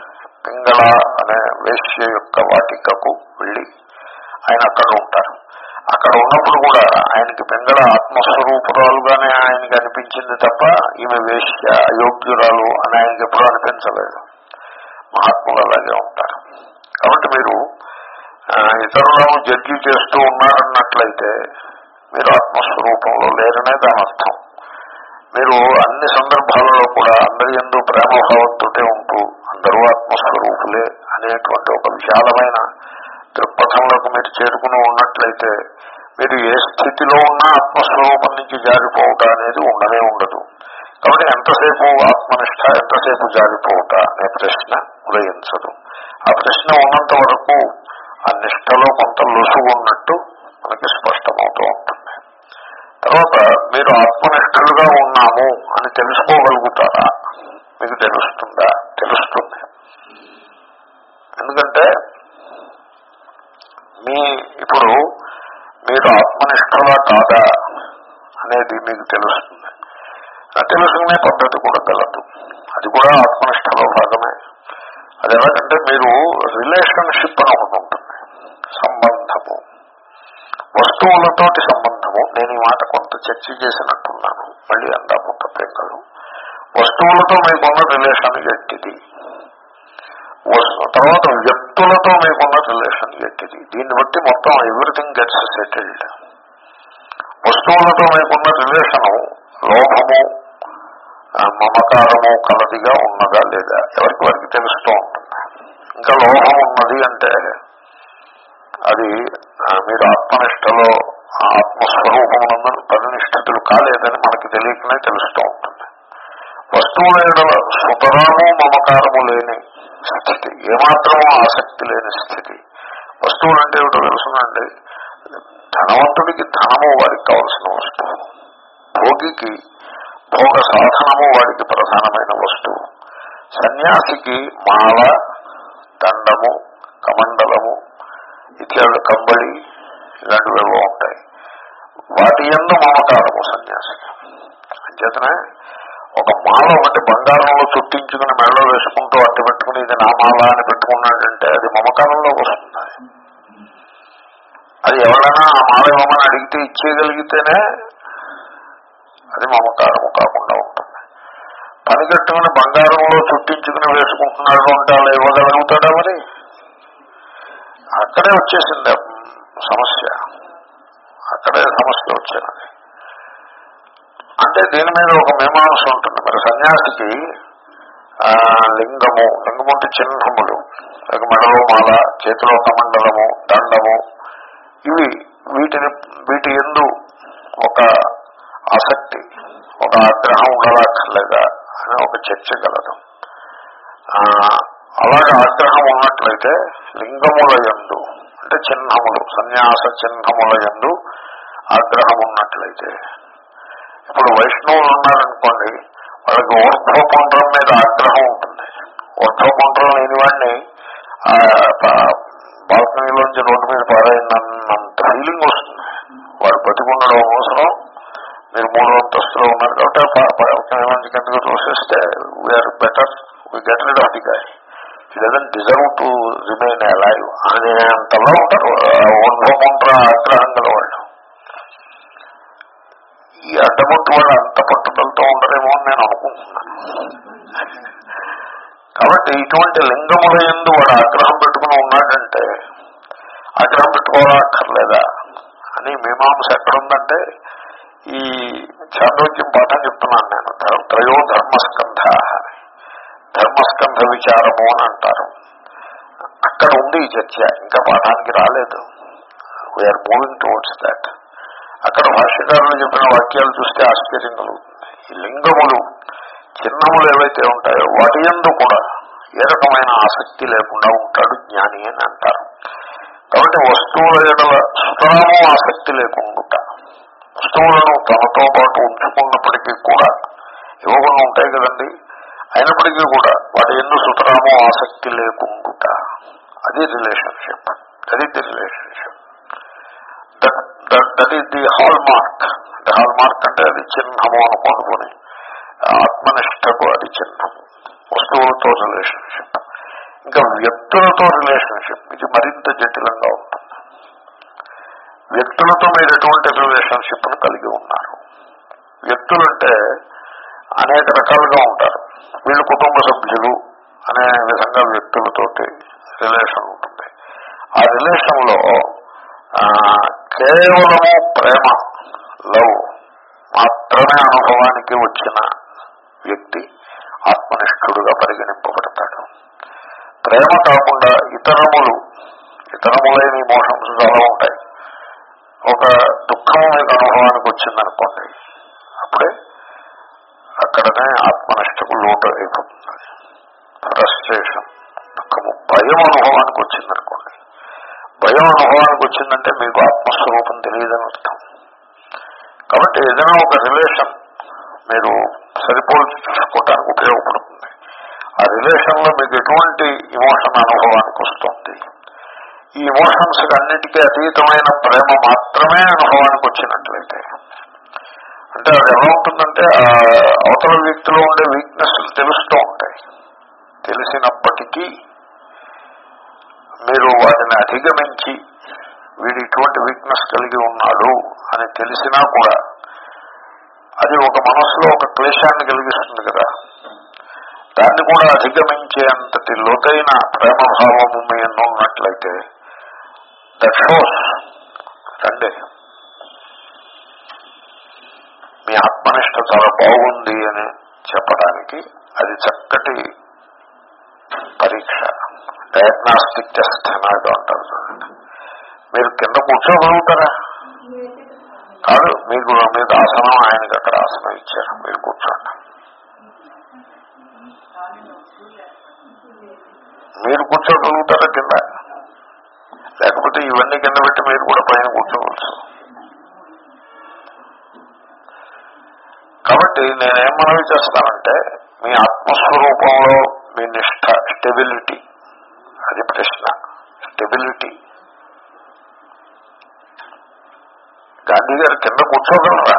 పింగళ అనే వేశ్య యొక్క వాటికకు వెళ్ళి ఆయన అక్కడ ఉంటారు. అక్కడ ఉన్నప్పుడు కూడా ఆయనకి పింగళ ఆత్మస్వరూపురాలుగానే ఆయనకి అనిపించింది తప్ప ఈమె వేశ్య అయోగ్యురాలు అని ఆయనకి ఎప్పుడూ అనిపించలేదు. మహాత్ములు అలాగే ఉంటారు. కాబట్టి మీరు ఇతరులను జడ్జి చేస్తూ ఉన్నారన్నట్లయితే మీరు ఆత్మస్వరూపంలో లేరనే దాని అర్థం. మీరు అన్ని సందర్భాలలో కూడా అందరి యందు ప్రేమభావంతోటే ఉంటూ అందరూ ఆత్మస్వరూపులే అనేటువంటి ఒక విశాలమైన దృక్పథంలోకి మీరు చేరుకుని ఉన్నట్లయితే మీరు ఏ స్థితిలో ఉన్నా ఆత్మస్వరూపం నుంచి జారిపోవుట అనేది ఉండనే ఉండదు. కాబట్టి ఎంతసేపు ఆత్మనిష్ట, ఎంతసేపు జారిపోవుట అనే ప్రశ్న ఉదయించదు. ఆ ప్రశ్న ఉన్నంత వరకు ఆ నిష్టలో కొంత లొసుగు ఉన్నట్టు మనకి స్పష్టమవుతూ ఉంటుంది. తర్వాత మీరు ఆత్మనిష్ఠులుగా ఉన్నాము అని తెలుసుకోగలుగుతారా? మీకు తెలుస్తుందా? తెలుస్తుంది. ఎందుకంటే మీ ఇప్పుడు మీరు ఆత్మనిష్ఠులా కాదా అనేది మీకు తెలుస్తుంది. తెలుసుకునే పద్ధతి కూడా గలదు. అది కూడా ఆత్మనిష్టలో భాగమే. అది ఎలాగంటే మీరు రిలేషన్షిప్ అని ఒకటి ఉంటుంది, సంబంధము, వస్తువులతోటి సంబంధము. నేను ఈ మాట కొంత చర్చ చేసినట్టున్నాను, మళ్ళీ అందాము తప్పేం కాదు. వస్తువులతో మీకున్న రిలేషన్ ఎట్టిది, తర్వాత వ్యక్తులతో మీకున్న రిలేషన్ ఎట్టిది, దీన్ని బట్టి మొత్తం ఎవ్రీథింగ్ గెట్స్ సెటిల్డ్. వస్తువులతో మీకున్న రిలేషను లోభము మమకారము కలదిగా ఉన్నదా లేదా ఎవరికి వారికి తెలుస్తూ ఉంటుంది. ఇంకా లోభం ఉన్నది అంటే అది మీరు ఆత్మనిష్టలో ఆత్మస్వరూపమునందు పరినిష్ఠితులు కాలేదని మనకి తెలియకనే తెలుస్తూ ఉంటుంది. వస్తువుల సుతరాము మమకారము లేని స్థితి, ఏమాత్రము ఆసక్తి లేని స్థితి. వస్తువులు అంటే ఏమిటో తెలుసునండి. ధనవంతుడికి ధనము వాడికి కావలసిన వస్తువు, భోగికి భోగ సాధనము వాడికి ప్రధానమైన వస్తువు, సన్యాసికి మాల, దండము, కమండలము ఇత్యాది, కంబళి ఇలాంటివేవో ఉంటాయి. వాటి యందు మమకారము సన్యాసికి. అంచేతనే ఒక మాల ఒకటి బంగారంలో చుట్టించుకుని మెడలో వేసుకుంటూ అట్టు పెట్టుకుని ఇది నా మాల అని పెట్టుకున్నాడంటే అది మమకారంలో వస్తుంది. అది ఎవరైనా ఆ మాల ఇవ్వమని అడిగితే ఇచ్చేయగలిగితేనే అది మమకారము కాకుండా ఉంటుంది. పని కట్టుకుని బంగారంలో చుట్టించుకుని వేసుకుంటున్నాడు అంటే అలా ఇవ్వగలుగుతాడా? మరి అక్కడే వచ్చేసింది సమస్య, అక్కడే సమస్య వచ్చినది. అంటే దీని మీద ఒక మీమాంస ఉంటుంది. మరి సన్యాసికి లింగము, లింగము అంటే చిహ్నములు, లేక మెడలో మాల, చేతిలో కమండలము, దండము, ఇవి వీటిని వీటి యందు ఒక ఆసక్తి, ఒక ఆగ్రహం ఉండక్కర్లేదా అని ఒక చర్చ కలదు. అలాగే ఆగ్రహం ఉన్నట్లయితే లింగముల యందు అంటే చిహ్నములు, సన్యాస చిహ్నముల యందు ఆగ్రహం ఉన్నట్లయితే, ఇప్పుడు వైష్ణవులు ఉన్నారనుకోండి, వాళ్ళకి ఊర్ధ్వపుండ్రం మీద ఆగ్రహం ఉంటుంది. ఊర్ధ్వపుండ్రం లేని వాడిని బాల్కనీలోంచి రోడ్డు మీద పారైనంత ఫీలింగ్ వస్తుంది. వాడు బతికుండడం అవసరం. మీరు మూడో అంతస్తులో ఉన్నారు కాబట్టి కిందకు తోసేస్తే we're better, we get rid of the guy, he doesn't deserve to remain alive అనే అంతలో ఉంటారు ఊర్ధ్వపుండ్ర ఆగ్రహం గల వాళ్ళు. ఈ అడ్డముట్టు వాళ్ళు అంత పట్టుదలతో ఉండరేమో అని నేను అనుకుంటున్నాను. కాబట్టి ఇటువంటి లింగముల యందు వాడు ఆగ్రహం పెట్టుకుని ఉన్నాడంటే ఆగ్రహం పెట్టుకోవాలక్కర్లేదా అని మీమాంస ఎక్కడుందంటే ఈ చాంద్రోగ్యం పాఠం చెప్తున్నాను నేను. త్రయో ధర్మస్కంధ, ధర్మస్కంధ విచారము అని అంటారు. అక్కడ ఉంది ఈ చర్చ, ఇంకా పాఠానికి రాలేదు. We're moving towards that. అక్కడ భాష్యకారులు చెప్పిన వాక్యాలు చూస్తే ఆశ్చర్యం కలుగుతుంది. ఈ లింగములు, చిహ్నములు ఏవైతే ఉంటాయో వాటి యందు కూడా ఏ రకమైన ఆసక్తి లేకుండా ఉంటాడు జ్ఞాని అని అంటారు. కాబట్టి వస్తువుల ఎడల సుతరాము ఆసక్తి లేకుండా, వస్తువులను తనతో పాటు ఉంచుకున్నప్పటికీ కూడా ఇవ్వకుండా ఉంటాయి కదండి, అయినప్పటికీ కూడా వాటి యందు సుతరాము ఆసక్తి లేకుండా, అది relationship. That is the relationship, that is the hallmark. అంటే హాల్ మార్క్ అంటే అది చిహ్నము అనుకోనుకొని, ఆత్మనిష్టకు అది చిహ్నము, వస్తువులతో రిలేషన్షిప్. ఇంకా వ్యక్తులతో రిలేషన్షిప్, ఇది మరింత జటిలంగా ఉంటుంది. వ్యక్తులతో మీరు ఎటువంటి రిలేషన్షిప్ను కలిగి ఉన్నారు? వ్యక్తులంటే అనేక రకాలుగా ఉంటారు. వీళ్ళు కుటుంబ సభ్యులు అనే విధంగా వ్యక్తులతోటి రిలేషన్ ఉంటుంది. ఆ రిలేషన్ లో కేవలము ప్రేమ, లవ్ మాత్రమే అనుభవానికి వచ్చిన వ్యక్తి ఆత్మనిష్ఠుడుగా పరిగణింపబడతాడు. ప్రేమ కాకుండా ఇతరములు ఇతరములైన ఇమోషన్స్ చాలా ఉంటాయి. ఒక దుఃఖం మీకు అనుభవానికి వచ్చిందనుకోండి, అప్పుడే అక్కడనే ఆత్మనిష్టకు లోటు అయిపోతుంది. ఫ్రస్ట్రేషన్, దుఃఖము. భయం అనుభవానికి వచ్చిందనుకోండి, భయం అనుభవానికి వచ్చిందంటే మీకు ఆత్మస్వరూపం తెలియదని అర్థం. కాబట్టి ఏదైనా ఒక రిలేషన్ మీరు సరిపోల్చి చూసుకోవటానికి ఉపయోగపడుతుంది. ఆ రిలేషన్ లో మీకు ఎటువంటి ఇమోషన్ అనుభవానికి వస్తుంది? ఈ ఇమోషన్స్ అన్నిటికీ అతీతమైన ప్రేమ మాత్రమే అనుభవానికి వచ్చినట్లయితే, అంటే అది ఎలా ఉంటుందంటే ఆ అవతల వ్యక్తిలో ఉండే వీక్నెస్ తెలుస్తూ ఉంటాయి. తెలిసినప్పటికీ మీరు వాటిని అధిగమించి వీడు ఇటువంటి వీక్నెస్ కలిగి ఉన్నాడు అని తెలిసినా కూడా అది ఒక మనసులో ఒక క్లేశాన్ని కలిగిస్తుంది కదా. దాన్ని కూడా అధిగమించేంతటి లోతైన ప్రేమభావము మీ ఎన్నో ఉన్నట్లయితే దట్ షోస్ రండి మీ ఆత్మనిష్ట చాలా బాగుంది అని చెప్పడానికి అది చక్కటి పరీక్ష, డయాగ్నాస్టిక్ టెస్ట్ నాకు అంటారు చూడండి. మీరు కింద కూర్చోగలుగుతారా? కాదు, మీకు మీద ఆసనం ఆయనకి అక్కడ ఆసనం ఇచ్చారు, మీరు కూర్చోండి. మీరు కూర్చోగలుగుతారా కింద? లేకపోతే ఇవన్నీ కింద పెట్టి మీరు కూడా పైన కూర్చోవచ్చు. కాబట్టి నేనేం మనవి చేస్తానంటే మీ ఆత్మస్వరూపంలో మీ నిష్ఠ, స్టెబిలిటీ, అది ప్రశ్న. స్టెబిలిటీ. గాంధీ గారు కింద కూర్చోగలరా?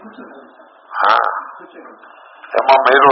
ఏమో మీరు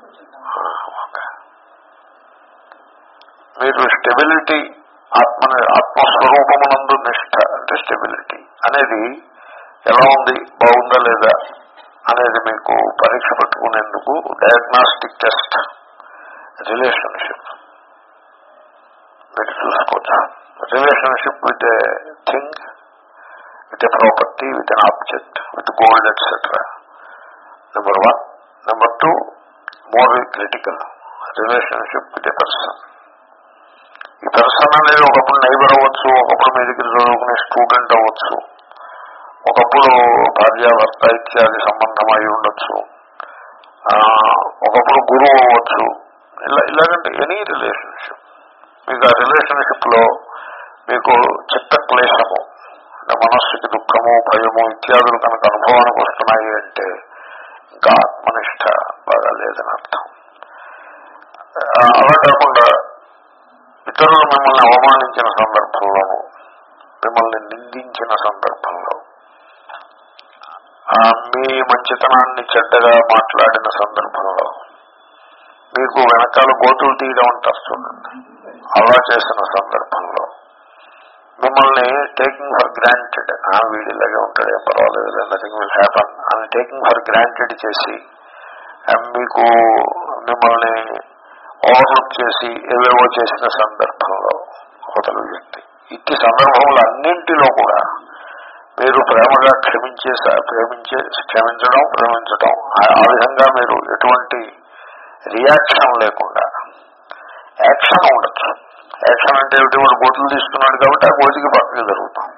మీరు స్టెబిలిటీ, ఆత్మ ఆత్మస్వరూపమునందు నిష్ఠ అంటే స్టెబిలిటీ అనేది ఎలా ఉంది, బాగుందా లేదా అనేది మీకు పరీక్ష పెట్టుకునేందుకు డయాగ్నాస్టిక్ టెస్ట్ రిలేషన్షిప్ మీరు చూసుకోవచ్చు. Relationship with a thing, with a property, with an object, with gold etcetera. Number one. Number two, more critical, relationship with a person. ఈ పర్సన్ అనేది ఒకప్పుడు నైబర్ అవ్వచ్చు, ఒకప్పుడు మీ దగ్గర చదువుకునే స్టూడెంట్ అవ్వచ్చు, ఒకప్పుడు భార్యాభర్త ఇత్యాది సంబంధం అయి ఉండొచ్చు, ఒకప్పుడు గురువు అవ్వచ్చు. ఇలా ఇలాగంటే ఎనీ రిలేషన్షిప్. మీకు ఆ రిలేషన్షిప్ లో మీకు చిత్త క్లేశము అంటే మనస్సుకి దుఃఖము, భయము ఇత్యాదులు కనుక అనుభవానికి వస్తున్నాయి అంటే ఇంకా ఆత్మనిష్ట బాగా లేదని అర్థం. అలా కాకుండా ఇతరులు మిమ్మల్ని అవమానించిన సందర్భంలోనూ, మిమ్మల్ని నిందించిన సందర్భంలో, మీ మంచితనాన్ని చెడ్డగా మాట్లాడిన సందర్భంలో, మీకు వెనకాల గోతులు తీయడం అంటారు చూడండి, అలా చేసిన సందర్భంలో, మిమ్మల్ని టేకింగ్ ఫర్ గ్రాంటెడ్, వీడిలాగే ఉంటాడు, ఏం పర్వాలేదు, నథింగ్ విల్ హ్యాపన్ అని టేకింగ్ ఫర్ గ్రాంటెడ్ చేసి మీకు మిమ్మల్ని ఓవర్లుక్ చేసి ఏవేవో చేసిన సందర్భంలో అవతల వ్యక్తి, ఇట్టి సందర్భంలో అన్నింటిలో కూడా మీరు ప్రేమగా క్షమించే ప్రేమించే క్షమించడం ప్రేమించడం ఆ విధంగా మీరు ఎటువంటి రియాక్షన్ లేకుండా, యాక్షన్ ఉండొచ్చు. యాక్షన్ అంటే ఏమిటి, వాడు గోతులు తీసుకున్నాడు కాబట్టి ఆ గోతికి పక్కకి జరుగుతాం,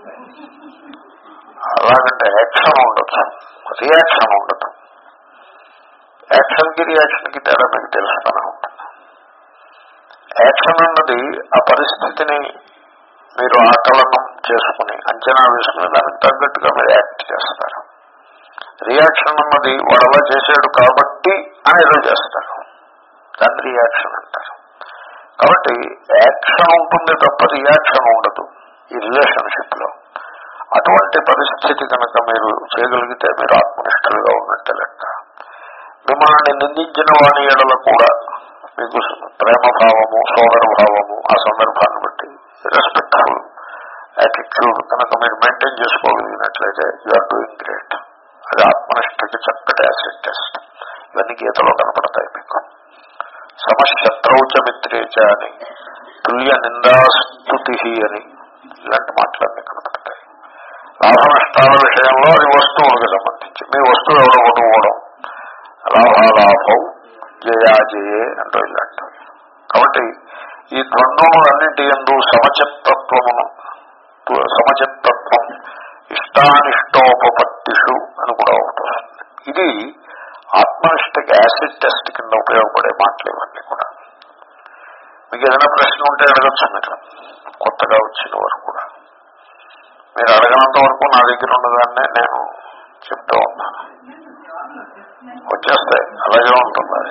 అలాగంటే యాక్షన్ ఉండొచ్చు, రియాక్షన్ ఉండదు. యాక్షన్ కి రియాక్షన్ కి తేడా మీకు తెలుస్తూనే ఉంటుంది. యాక్షన్ అన్నది ఆ పరిస్థితిని మీరు ఆకలనం చేసుకుని అంచనా వేసుకుని దానికి తగ్గట్టుగా మీరు యాక్ట్ చేస్తారు. రియాక్షన్ అన్నది వాడు అలా చేశాడు కాబట్టి అని ఏదో చేస్తారు, దాన్ని రియాక్షన్ అంటారు. కాబట్టి యాక్షన్ ఉంటుంది తప్ప రియాక్షన్ ఉండదు ఈ రిలేషన్షిప్ లో. అటువంటి పరిస్థితి కనుక మీరు చేయగలిగితే మీరు ఆత్మనిష్ఠులుగా ఉన్నట్టే లెక్క. మిమ్మల్ని నిందించిన వాని ఎడల కూడా మీకు ప్రేమ భావము, సోదర భావము, ఆ సందర్భాన్ని బట్టి రెస్పెక్ట్ఫుల్ యాటిట్యూడ్ కనుక మీరు మెయింటైన్ చేసుకోగలిగినట్లయితే యు ఆర్ డూయింగ్ గ్రేట్. అది ఆత్మనిష్టకి చక్కటి యాసిడ్ టెస్ట్. ఇవన్నీ గీతలో కనపడతాయి మీకు. సమశత్రౌచ మిత్రేచ అని, తుల్య నిందాస్తుతి అని, ఇలాంటి మాటలన్నీ కనపడతాయి. లాభ నష్టాల విషయంలో అది వస్తువులకు సంబంధించి, మీ వస్తువు ఎవరో కొనుక్కోవడం, లాభాలాభం, జయాజయే అంటూ ఇలాంటివి. కాబట్టి ఈ ద్వంద్వములన్నింటి యందు సమచిత్తత్వమును సమచిత్తత్వం ఇష్టానిష్టోపపత్తిషు అని కూడా ఉంటుంది. ఇది ఆత్మనిష్టకి యాసిడ్ టెస్ట్ కింద ఉపయోగపడే మాటలు ఇవన్నీ కూడా. మీకు ఏదైనా ప్రశ్న ఉంటే అడగచ్చు మీరు, కొత్తగా వచ్చిన వరకు కూడా. మీరు అడగనంత వరకు నా దగ్గర ఉన్నదాన్నే నేను చెప్తూ ఉన్నాను. వచ్చేస్తాయి, అలాగే ఉంటుంది, అది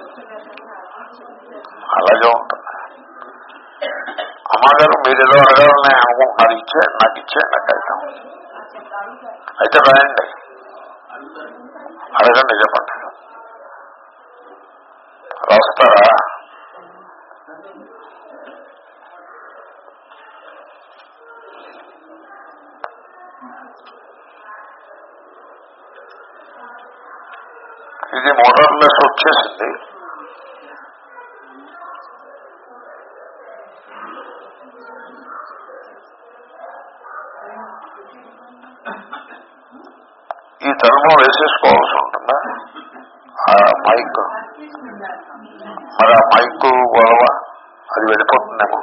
అలాగే ఉంటుంది. అమ్మగారు మీరు ఏదో అడగాలని అనుకుంటున్నారు, ఇచ్చే నాకు ఇచ్చేయండి నాకు అయితాం. అయితే రాయండి, అడగండి, చెప్పండి. రాస్తారా? ఇది మోడర్లెస్ వచ్చేసింది. ఈ తరము వేసేసుకోవాల్సి ఉంటుందా ఆ మైక్? మరి ఆ మైక్ గొడవ అది వెళ్ళిపోతుందేమో,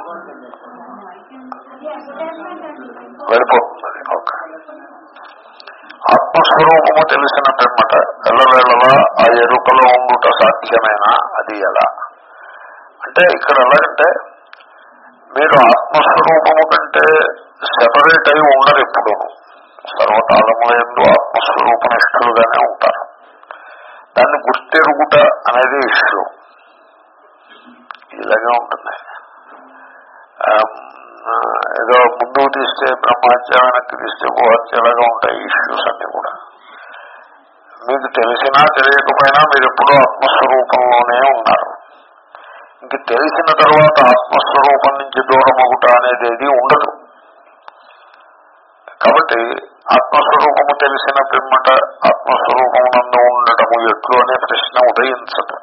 వెళ్ళిపోతుంది. ఓకే. ఆత్మస్వరూపము తెలిసిన పిమ్మట ఎల్లవేళలా ఆ ఎరుకలో ఉండుట సాధ్యమేనా? అది ఎలా అంటే, ఇక్కడ ఎలాగంటే మీరు ఆత్మస్వరూపము కంటే సెపరేట్ అయి ఉండరు. ఎప్పుడు సర్వకాలములందు ఆత్మస్వరూపనిష్ఠులుగానే ఉంటారు. దాన్ని గుర్తెరుగుట అనేది ఇష్యూ. ఇలాగే ఉంటుంది. ఏదో ముందుకు తీస్తే బ్రహ్మహత్య, వెనక్కి తీస్తే గోహత్య, ఇలాగా ఉంటాయి ఇష్యూస్ అన్ని కూడా. మీకు తెలిసినా తెలియకపోయినా మీరు ఎప్పుడూ ఆత్మస్వరూపంలోనే ఉన్నారు. ఇంక తెలిసిన తర్వాత ఆత్మస్వరూపం నుంచి దూరం అవుట అనేది ఏది ఉండదు. కాబట్టి ఆత్మస్వరూపము తెలిసిన పిమ్మట ఆత్మస్వరూపమునందు ఉండటము ఎట్లు అనే ప్రశ్న ఉదయించదు.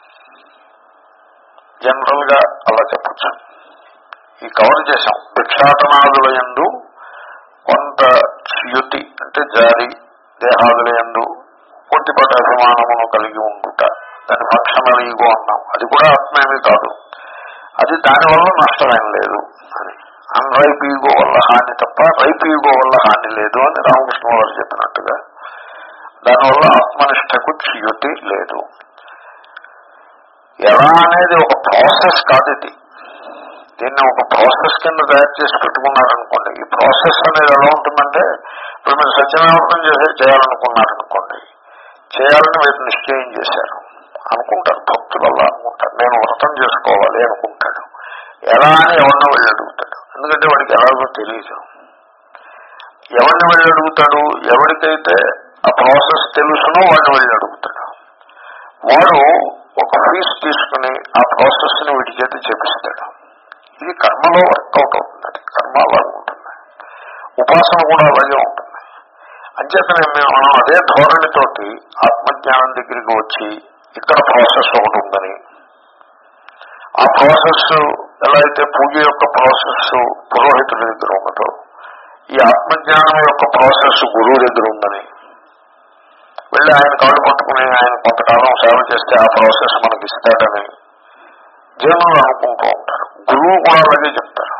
జనరల్ గా అలా చెప్పచ్చు. ఈ కవర్ చేశాం. భిక్షాటనాదుల యందు కొంత చ్యుతి అంటే జారి, దేహాదుల యందు కొద్దిపాటి అభిమానమును కలిగి ఉండుట, దాని ఫంక్షనల్ ఈగో అన్నాం. అది కూడా ఆత్మేమీ కాదు. అది దానివల్ల నష్టమేం లేదు అని. అన్రైప్ ఈగో వల్ల హాని తప్ప రైప్ ఈగో వల్ల హాని లేదు అని రామకృష్ణ వారు చెప్పినట్టుగా, దానివల్ల ఆత్మనిష్టకు చ్యుతి లేదు. ఎలా అనేది ఒక ప్రాసెస్ కాదు ఇది. దీన్ని ఒక ప్రాసెస్ కింద తయారు చేసి పెట్టుకున్నారనుకోండి. ఈ ప్రాసెస్ అనేది ఎలా ఉంటుందంటే, ఇప్పుడు మీరు సత్యనారాయణ చేసే చేయాలనుకున్నారనుకోండి, చేయాలని మీరు నిశ్చయం చేశారు అనుకుంటారు. భక్తులు అలా అనుకుంటారు. నేను వ్రతం చేసుకోవాలి అనుకుంటాడు. ఎలా అని ఎవరినో వెళ్ళి అడుగుతాడు. ఎందుకంటే వాడికి ఎలాగో తెలియదు. ఎవరిని వెళ్ళి అడుగుతాడు? ఎవరికైతే ఆ ప్రాసెస్ తెలుసునో వాడిని వెళ్ళి అడుగుతాడు. వాడు ఒక ఫీజు తీసుకుని ఆ ప్రాసెస్ ని వీటి చేత చేపిస్తాడు. ఇది కర్మలో వర్కౌట్ అవుతుంది. అది కర్మ అలాగే ఉంటుంది. ఉపాసన కూడా అలాగే ఉంటుంది. అంచేతనే మనం అదే ధోరణితోటి ఆత్మజ్ఞానం దగ్గరికి వచ్చి, ఇక్కడ ప్రాసెస్ ఒకటి ఉందని, ఆ ప్రాసెస్ ఎలా అయితే పూజ యొక్క ప్రాసెస్ పురోహితుడి దగ్గర ఉన్నదో, ఈ ఆత్మజ్ఞానం యొక్క ప్రాసెస్ గురువు దగ్గర ఉందని వెళ్ళి ఆయన కాళ్ళు పట్టుకుని ఆయన కొంతకాలం సేవ చేస్తే ఆ ప్రాసెస్ మనకి ఇస్తాడని జనులు అనుకుంటూ ఉంటారు. గురువు కూడా అలాగే చెప్తారు.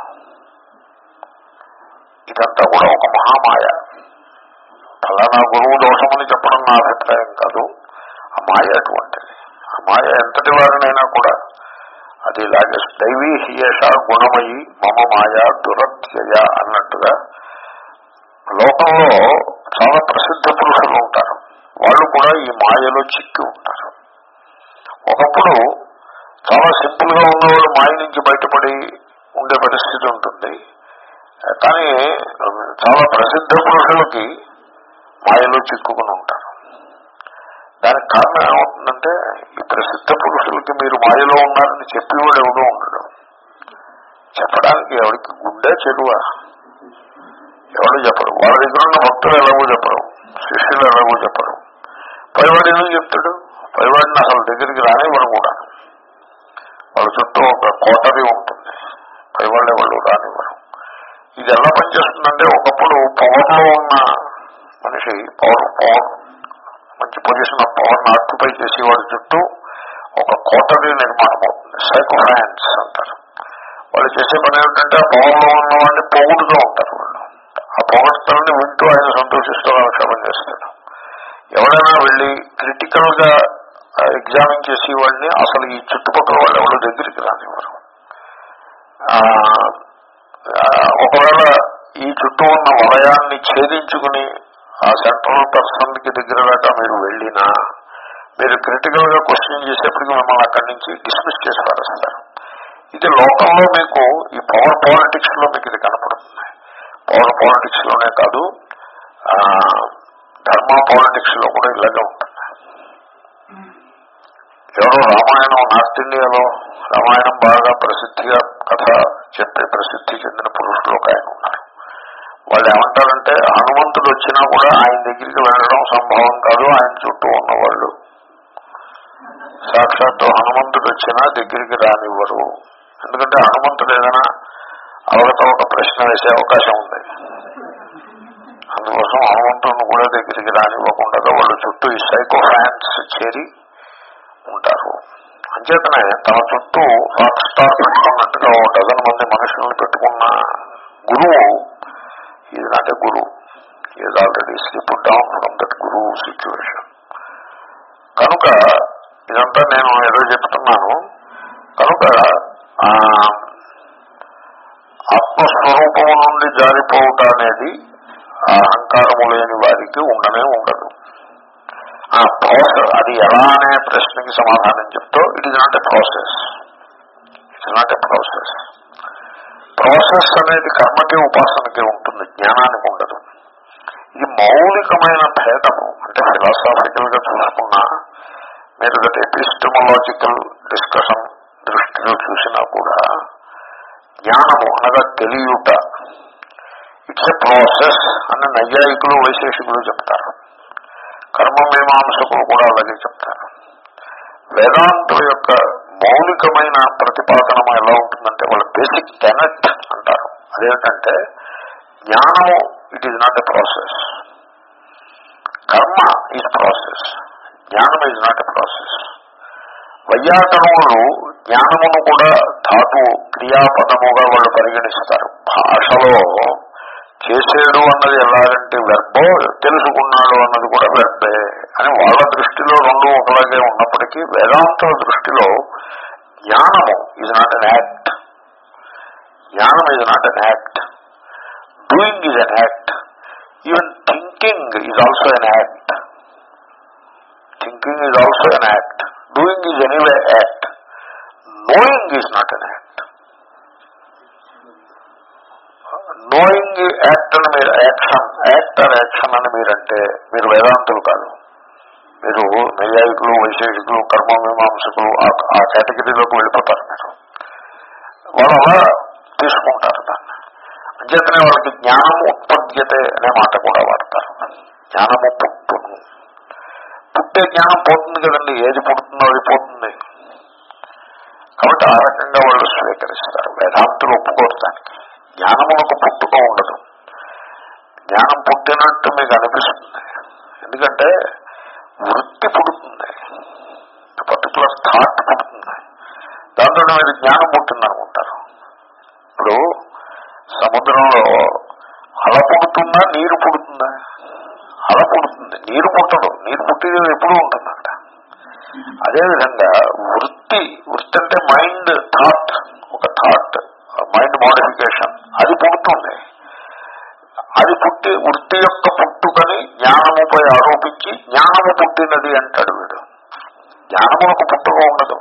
ఇదంతా కూడా ఒక మహామాయ. ఫలానా గురువు దోషమని చెప్పడం నా అభిప్రాయం కాదు. ఆ మాయ అటువంటిది. ఆ మాయ ఎంతటి వారినైనా కూడా అది ఇలాగే దైవీ హియేష గుణమయి మమ మాయ దురత్యయ అన్నట్టుగా లోకంలో చాలా ప్రసిద్ధ పురుషులు ఉంటారు. వాళ్ళు కూడా ఈ మాయలో చిక్కి ఉంటారు. ఒకప్పుడు చాలా సింపుల్ గా ఉన్నవాళ్ళు మాయ నుంచి బయటపడి ఉండే పరిస్థితి ఉంటుంది. కానీ చాలా ప్రసిద్ధ పురుషులకి మాయలో చిక్కుకుని ఉంటారు. దానికి కారణం ఏమవుతుందంటే ఈ ప్రసిద్ధ పురుషులకి మీరు మాయలో ఉన్నారని చెప్పేవాడు ఎవడో ఉండడు. చెప్పడానికి ఎవరికి గుండె చెరువ ఎవరు చెప్పరు. వాళ్ళ దగ్గర ఉన్న భక్తులు ఎలాగో చెప్పరు, శిష్యులు ఎలాగో చెప్పరు. పైవాడు ఎందుకు చెప్తాడు? పైవాడిని అసలు దగ్గరికి రానివ్వరు కూడా. వాళ్ళ చుట్టూ ఒక కోటరీ ఉంటుంది, పైవాళ్ళే వాళ్ళు రానివ్వరు. ఇది ఎలా పనిచేస్తుందంటే ఒకప్పుడు పవర్లో ఉన్న మనిషి పవర్ పవర్ మంచి పొజిషన్ ఆఫ్ పవర్ ని ఆక్యుపై చేసి వాళ్ళ చుట్టూ ఒక కోటరీ నిర్మాణం అవుతుంది. సైకోఫాన్స్ అంటారు. వాళ్ళు చేసే పని ఏమిటంటే ఆ పవర్లో ఉన్న వాడిని పొగుడుతూ ఉంటారు. వాళ్ళు ఆ పొగడ్తలని వింటూ ఆయన సంతోషిస్తూ ఆక్షేపం చేస్తాడు. ఎవరైనా వెళ్ళి క్రిటికల్ గా ఎగ్జామిన్ చేసి వాడిని అసలు ఈ చుట్టుపక్కల వాళ్ళు ఎవరు దగ్గరికి రానివ్వరు. ఒకవేళ ఈ చుట్టూ ఉన్న వలయాన్ని ఛేదించుకుని ఆ సెంట్రల్ పర్సన్ కి దగ్గర దాకా మీరు వెళ్ళినా మీరు క్రిటికల్ గా క్వశ్చన్ చేసేప్పటికీ మిమ్మల్ని అక్కడి నుంచి డిస్మిస్ చేసి పారేస్తారు. ఇది లోకంలో మీకు ఈ పవర్ పాలిటిక్స్ లో మీకు ఇది కనపడుతుంది. పవర్ పాలిటిక్స్ లోనే కాదు, ధర్మ పాలిటిక్స్ లో కూడా ఇలాగే ఉంటుంది. ఎవరో రామాయణం నార్త్ ఇండియాలో రామాయణం బాగా ప్రసిద్ధిగా కథ చెప్పే ప్రసిద్ధి చెందిన పురుషులు ఒక ఆయన ఉన్నారు. వాళ్ళు ఏమంటారంటే హనుమంతుడు వచ్చినా కూడా ఆయన దగ్గరికి వెళ్ళడం సంభవం కాదు, ఆయన చుట్టూ ఉన్నవాళ్ళు సాక్షాత్తు హనుమంతుడు వచ్చినా దగ్గరికి రానివ్వరు. ఎందుకంటే హనుమంతుడు ఏదైనా అవగత ఒక ప్రశ్న వేసే అవకాశం ఉంది. అందుకోసం హనుమంతుడిని కూడా దగ్గరికి రానివ్వకుండా వాళ్ళు చుట్టూ ఈ సైకో ఫ్యాన్స్ చేరి ఉంటారు. అంచేతనే తన చుట్టూ రాక్ స్టార్ పెట్టుకున్నట్టుగా ఒక డజన్ మంది మనుషులను పెట్టుకున్న గురువు ఈజ్ నాట్ ఎ గురువు, is already slip down from that గురువు సిచ్యువేషన్. కనుక ఇదంతా నేను ఏదో చెప్తున్నాను. కనుక ఆత్మస్వరూపము నుండి జారిపోవటం అనేది అహంకారము లేని వారికి ఉండనే ఉండదు. ఆ ప్రాసెస్ అది ఎలా అనే ప్రశ్నకి సమాధానం చెప్తూ it is not a process, it's not a process. Process అనేది కర్మకి ఉపాసనకి ఉంటుంది, జ్ఞానానికి ఉండదు. ఇది మౌలికమైన భేదము. అంటే ఫిలాసాఫికల్ గా చూసుకున్నా మీరు దట్ ఎపిస్టమలాజికల్ డిస్కషన్ దృష్టిలో చూసినా కూడా జ్ఞానము అనగా తెలియుట ఇట్స్ ఎ ప్రాసెస్ అని నైయాయికులు వైశేషికులు చెప్తారు. కర్మమీమాంసకులు కూడా అలాగే చెప్తారు. వేదాంతుల యొక్క మౌలికమైన ప్రతిపాదనం ఎలా ఉంటుందంటే వాళ్ళ బేసిక్ టెనెట్ అంటారు. అదేంటంటే జ్ఞానము it is not a process, karma is process, జ్ఞానం ఈజ్ నాట్ ఎ ప్రాసెస్. వైయాకరణులు జ్ఞానమును కూడా ధాతు క్రియాపదముగా వాళ్ళు పరిగణిస్తారు. భాషలో చేసేడు అన్నది ఎలాగంటే వెర్బో, తెలుసుకున్నాడు అన్నది కూడా వెర్బే అని వాళ్ళ దృష్టిలో రెండు ఒకలాగే ఉన్నప్పటికీ వేదాంతుల దృష్టిలో జ్ఞానము ఈజ్ నాట్ అన్ యాక్ట్, జ్ఞానం is not an act, doing is an act, even thinking is also an act, thinking is also an act, doing is anyway act, knowing is not an act. Knowing act అని మీరు action act or action అని మీరంటే మీరు వేదాంతులు కాదు, మీరు నైయాయికులు వైశేషికులు కర్మమీమాంసకులు ఆ కేటగిరీలోకి వెళ్ళిపోతారు. మీరు వాళ్ళు అలా తీసుకుంటారు దాన్ని. అంచేతనే వాళ్ళకి జ్ఞానము ఉత్పద్యతే అనే మాట కూడా వాడతారు. జ్ఞానము పుట్టును, పుట్టే జ్ఞానం పోతుంది కదండి, ఏది పుడుతుందో అది పోతుంది. కాబట్టి ఆ రకంగా వాళ్ళు స్వీకరిస్తారు. వేదాంతులు ఒప్పుకోరు దానికి. జ్ఞానమునకు పుట్టుక ఉండదు. జ్ఞానం పుట్టినట్టు మీకు అనిపిస్తుంది, ఎందుకంటే వృత్తి పుడుతుంది, పర్టికులర్ థాట్ పుడుతుంది, దాంతో మీరు జ్ఞానం పుట్టిందనుకుంటారు. ఇప్పుడు సముద్రంలో అల పుడుతుందా నీరు పుడుతుందా? అల పుడుతుంది, నీరు పుట్టదు. నీరు పుట్టేది ఎప్పుడూ ఉంటుంది అక్కడ. అదేవిధంగా వృత్తి, వృత్తి అంటే మైండ్ థాట్, ఒక థాట్ మైండ్ మోడిఫికేషన్, అది పుడుతుంది. అది పుట్టి వృత్తి యొక్క పుట్టుకని జ్ఞానముపై ఆరోపించి జ్ఞానము పుట్టినది అంటాడు వీడు. జ్ఞానమునకు పుట్టుక ఉండదు.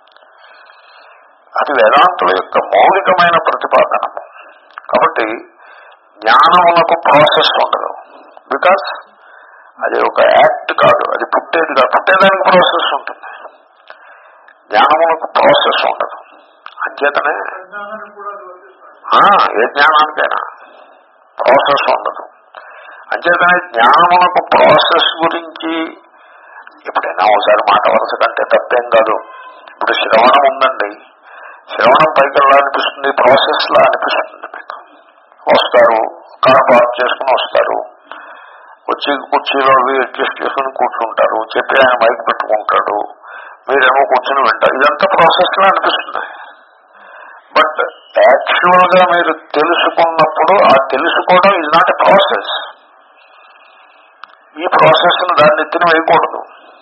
అది వేదాంతుల యొక్క మౌలికమైన ప్రతిపాదనము. కాబట్టి జ్ఞానమునకు ప్రాసెస్ ఉండదు. బికాస్ అది ఒక యాక్ట్ కాదు, అది పుట్టేది కాదు. పుట్టేదానికి ప్రాసెస్ ఉంటుంది, జ్ఞానమునకు ప్రాసెస్ ఉండదు. అంచేతనే ఏ జ్ఞానానికైనా ప్రాసెస్ ఉండదు. అంచేతనే జ్ఞానమునకు ప్రాసెస్ గురించి ఎప్పుడైనా ఒకసారి మాట వరుస కంటే తప్పేం కాదు. ఇప్పుడు శ్రవణం ఉందండి, శ్రవణం పైకల్లా అనిపిస్తుంది, ప్రాసెస్ లా అనిపిస్తుంది. మీకు వస్తారు, కార్ పార్క్ చేసుకుని వస్తారు, వచ్చి కుర్చీలో అడ్జస్ట్ చేసుకుని కూర్చుంటారు, చెప్పి ఆయన మైక్ పెట్టుకుంటాడు, మీరేమో కూర్చొని వింటారు. ఇదంతా ప్రాసెస్ లా అనిపిస్తుంది. బట్ యాక్చువల్ గా మీరు తెలుసుకున్నప్పుడు ఆ తెలుసుకోవడం ఇస్ నాట్ ఎ ప్రాసెస్. ఈ ప్రాసెస్ ను దాన్ని ఎత్తిన వేయకూడదు.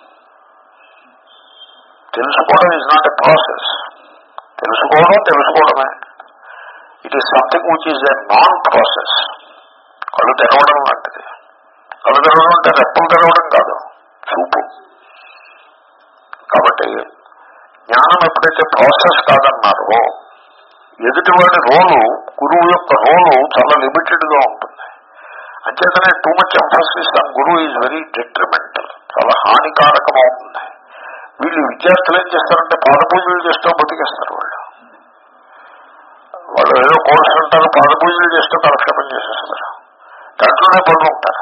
తెలుసుకోవడం ఇస్ నాట్ ఎ ప్రాసెస్. తెలుసుకోవడం తెలుసుకోవడమే. It is something which is a non process. కళ్ళు తెరవడం లాంటిది. కళ్ళు తెరవడం అంటే రెప్పలు తెరవడం కాదు, చూపు. కాబట్టి జ్ఞానం ఎప్పుడైతే ప్రాసెస్ కాదన్నారో, ఎదుటివాడి రోలు, గురువు యొక్క రోలు చాలా లిమిటెడ్ గా ఉంటుంది. అంచేతనే టూ మచ్ ఎంఫసిస్ ఆన్ గురువు ఈజ్ వెరీ డిట్రిమెంటల్, చాలా హానికారకం అవుతుంది. వీళ్ళు విద్యార్థులు ఏం చేస్తారంటే పాదపూజలు చేస్తూ బతికేస్తారు. వాళ్ళు వాళ్ళు ఏదో కోర్సు ఉంటారు, పాదపూజలు చేస్తూ కాలక్షేపం చేసేస్తారు, దాంట్లోనే పడుతూ ఉంటారు.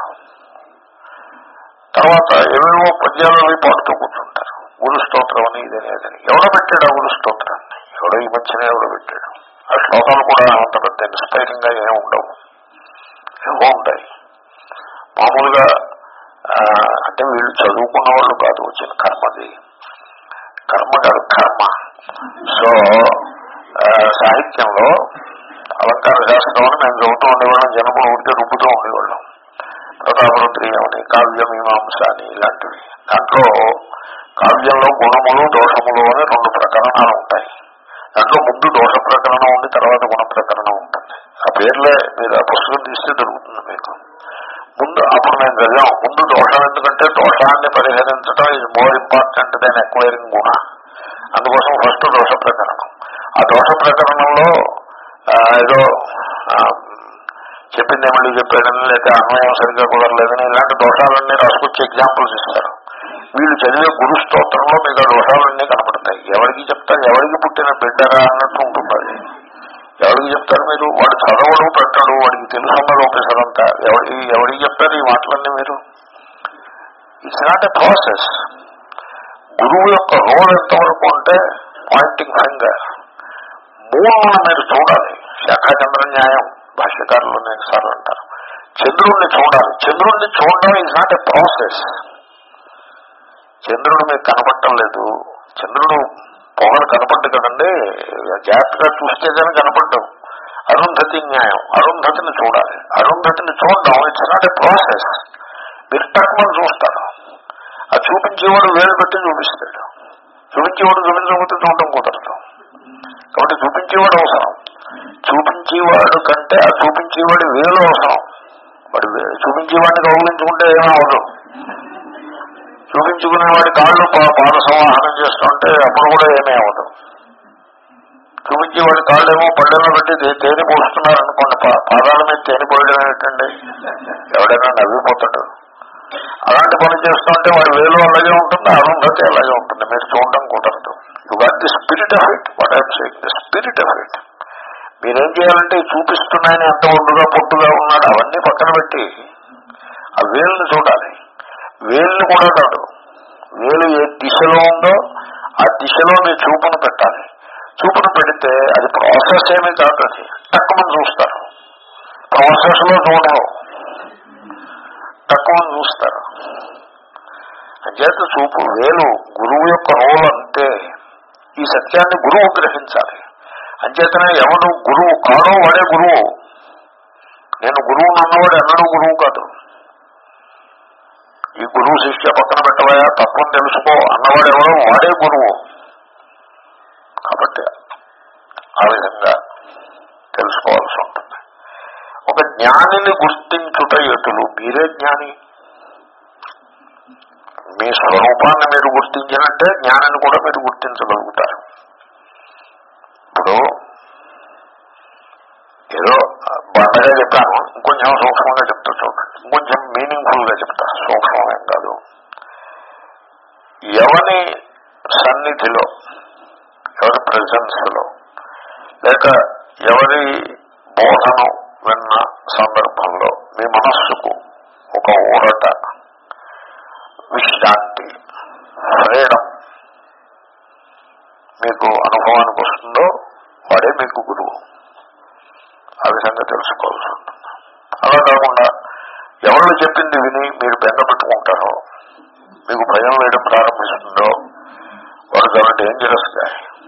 తర్వాత ఏవేవో పద్యాలు పాడుతూ కూర్చుంటారు. గురు స్తోత్రం అని ఇదనేదని. ఎవడో పెట్టాడు ఆ గురు స్తోత్రాన్ని? ఎవడో ఈ మధ్యనే ఎవడో పెట్టాడు. ఆ శ్లోకాలు కూడా అంత పెద్ద ఇన్స్పైరింగ్ గా ఏమి ఉండవు, ఏవో ఉంటాయి. మామూలుగా అంటే వీళ్ళు చదువుకున్న వాళ్ళు కాదు, వచ్చిన కర్మది. కర్మ కాదు, కర్మ. సో సాహిత్యంలో అలంకార శాస్త్రం అని మేము చదువుతూ ఉండేవాళ్ళం. జనములు ఊరికే రుబ్బుతూ ఉండేవాళ్ళం. ప్రతాపరుద్రీయం అని, కావ్యమీమాంస అని, ఇలాంటివి. దాంట్లో కావ్యంలో గుణములు దోషములు అని రెండు ప్రకరణాలు ఉంటాయి. దాంట్లో ముందు దోష ప్రకరణం ఉండి తర్వాత గుణ ప్రకరణం ఉంటుంది. ఆ పేర్లే మీరు ఆ పుస్తకం తీస్తే దొరుకుతుంది మీకు. ముందు అప్పుడు మేము చదివాం. ముందు దోషం, ఎందుకంటే దోషాన్ని పరిహరించడం is more important than acquiring గుణ. అందుకోసం ఫస్ట్ దోష ప్రకరణం. ఆ దోష ప్రకరణంలో ఏదో చెప్పిందే మళ్ళీ చెప్పాడని, లేకపోతే అన్వయం సరిగ్గా కుదరలేదని, ఇలాంటి దోషాలన్నీ రాసుకొచ్చి ఎగ్జాంపుల్స్ ఇస్తారు. వీళ్ళు చదివే గురు స్తోత్రంలో మీకు ఆ దోషాలన్నీ కనపడతాయి. ఎవరికి చెప్తారు? ఎవరికి పుట్టిన బిడ్డరా అన్నట్టు ఉంటుంది. ఎవరికి చెప్తారు మీరు? వాడు చదవడు, పెట్టడు, వాడికి తెలుసున్నది ఒకేసారంతా. ఎవరికి ఎవరికి చెప్తారు ఈ మాటలన్నీ మీరు? It's not a process. గురువు యొక్క రోల్ ఎంతవరకు అంటే పాయింటింగ్ ఫింగర్. మూలమును మీరు చూడాలి. శాఖాచంద్ర న్యాయం భాష్యకారులు అనేక సార్లు అంటారు. చంద్రుణ్ణి చూడాలి. చంద్రుణ్ణి చూడడం ఈజ్ నాట్ ఎ ప్రాసెస్. చంద్రుడు మీకు కనపడటం లేదు. చంద్రుడు పొగలు కనపడ్డు కదండి, జాగ్రత్తగా చూస్తే కానీ కనపడ్డం. అరుంధతి న్యాయం. అరుంధతిని చూడాలి. అరుంధతిని చూడడం ఇట్స్ నాట్ ఎ ప్రాసెస్. మీరు తక్కువని చూస్తారు. ఆ చూపించేవాడు వేలు పెట్టి చూపిస్తాడు. చూపించేవాడు చూపించకపోతే చూడటం కుదరదు. కాబట్టి చూపించేవాడు అవసరం. చూపించేవాడు కంటే ఆ చూపించేవాడి వేలు అవసరం. వాడు చూపించేవాడిని గౌరవించుకుంటే ఏమవదు. చూపించుకునేవాడి కాళ్ళు పాద సంవాహనం చేస్తుంటే అప్పుడు కూడా ఏమీ అవ్వదు. చూపించేవాడి కాళ్ళేమో పళ్ళెల్లో పెట్టి తేనె పోస్తున్నారనుకోండి, పాదాల మీద తేనె పోయడం ఏంటండి? ఎవడైనా నవ్విపోతాడు. అలాంటి పని చేస్తుంటే వాడి వేలు అలాగే ఉంటుంది, అరుంధతి అలాగే ఉంటుంది. మీరు చూడడం కుదరదు. You got the spirit of it. What I'm saying, the spirit of it. మీరేం చేయాలంటే చూపిస్తున్నాయని ఎంత ఒడ్డుగా పొట్టుగా ఉన్నాడు అవన్నీ పక్కన పెట్టి ఆ వేలుని చూడాలి. వేలుని కూడా కాదు, వేలు ఏ దిశలో ఉందో ఆ దిశలో మీ చూపును పెట్టాలి. చూపును పెడితే అది ప్రాసెస్ ఏమీ కాదు, అది తక్కువ చూస్తారు. ప్రాసెస్ లో చూడరు, తక్కువ చూస్తారు. అంచేత చూపు వేలు గురువు యొక్క రోల్ అంతే. ఈ సత్యాన్ని గురువు గ్రహించాలి. అంచేతనే ఎవడు గురువు కాడో వాడే గురువు. నేను గురువు అన్నవాడు ఎన్నడూ గురువు కాదు. ఈ గురువు శిష్య పక్కన పెట్టవయా, తత్వం తెలుసుకో అన్నవాడు ఎవడో వాడే గురువు. కాబట్టి ఆ విధంగా తెలుసుకోవాల్సి ఉంటుంది. ఒక జ్ఞానిని గుర్తించుట ఎటులు? మీరే జ్ఞాని. మీ స్వరూపాన్ని మీరు గుర్తించినట్టే జ్ఞానిని కూడా మీరు గుర్తించగలుగుతారు. ఇప్పుడు ఏదో బండగా చెప్పాను, ఇంకొంచెం సూక్ష్మంగా చెప్తా చూడండి. కొంచెం మీనింగ్ఫుల్ గా చెప్తా, సూక్ష్మమేం కాదు. ఎవరి సన్నిధిలో, ఎవరి ప్రెజెన్స్ లో, లేక ఎవరి బోధను విన్న సందర్భంలో మీ మనస్సుకు ఒక ఊరట, విశ్రాంతి, ఫ్రీడమ్ మీకు అనుభవానికి వస్తుందో వాడే మీకు గురువు. ఆ విధంగా తెలుసుకోవాల్సి ఉంటుంది. అలా కాకుండా ఎవరు చెప్పింది విని మీరు బెంగ పెట్టుకుంటారో, మీకు భయం వేయడం ప్రారంభిస్తుందో వాడు చాలా డేంజరస్ గా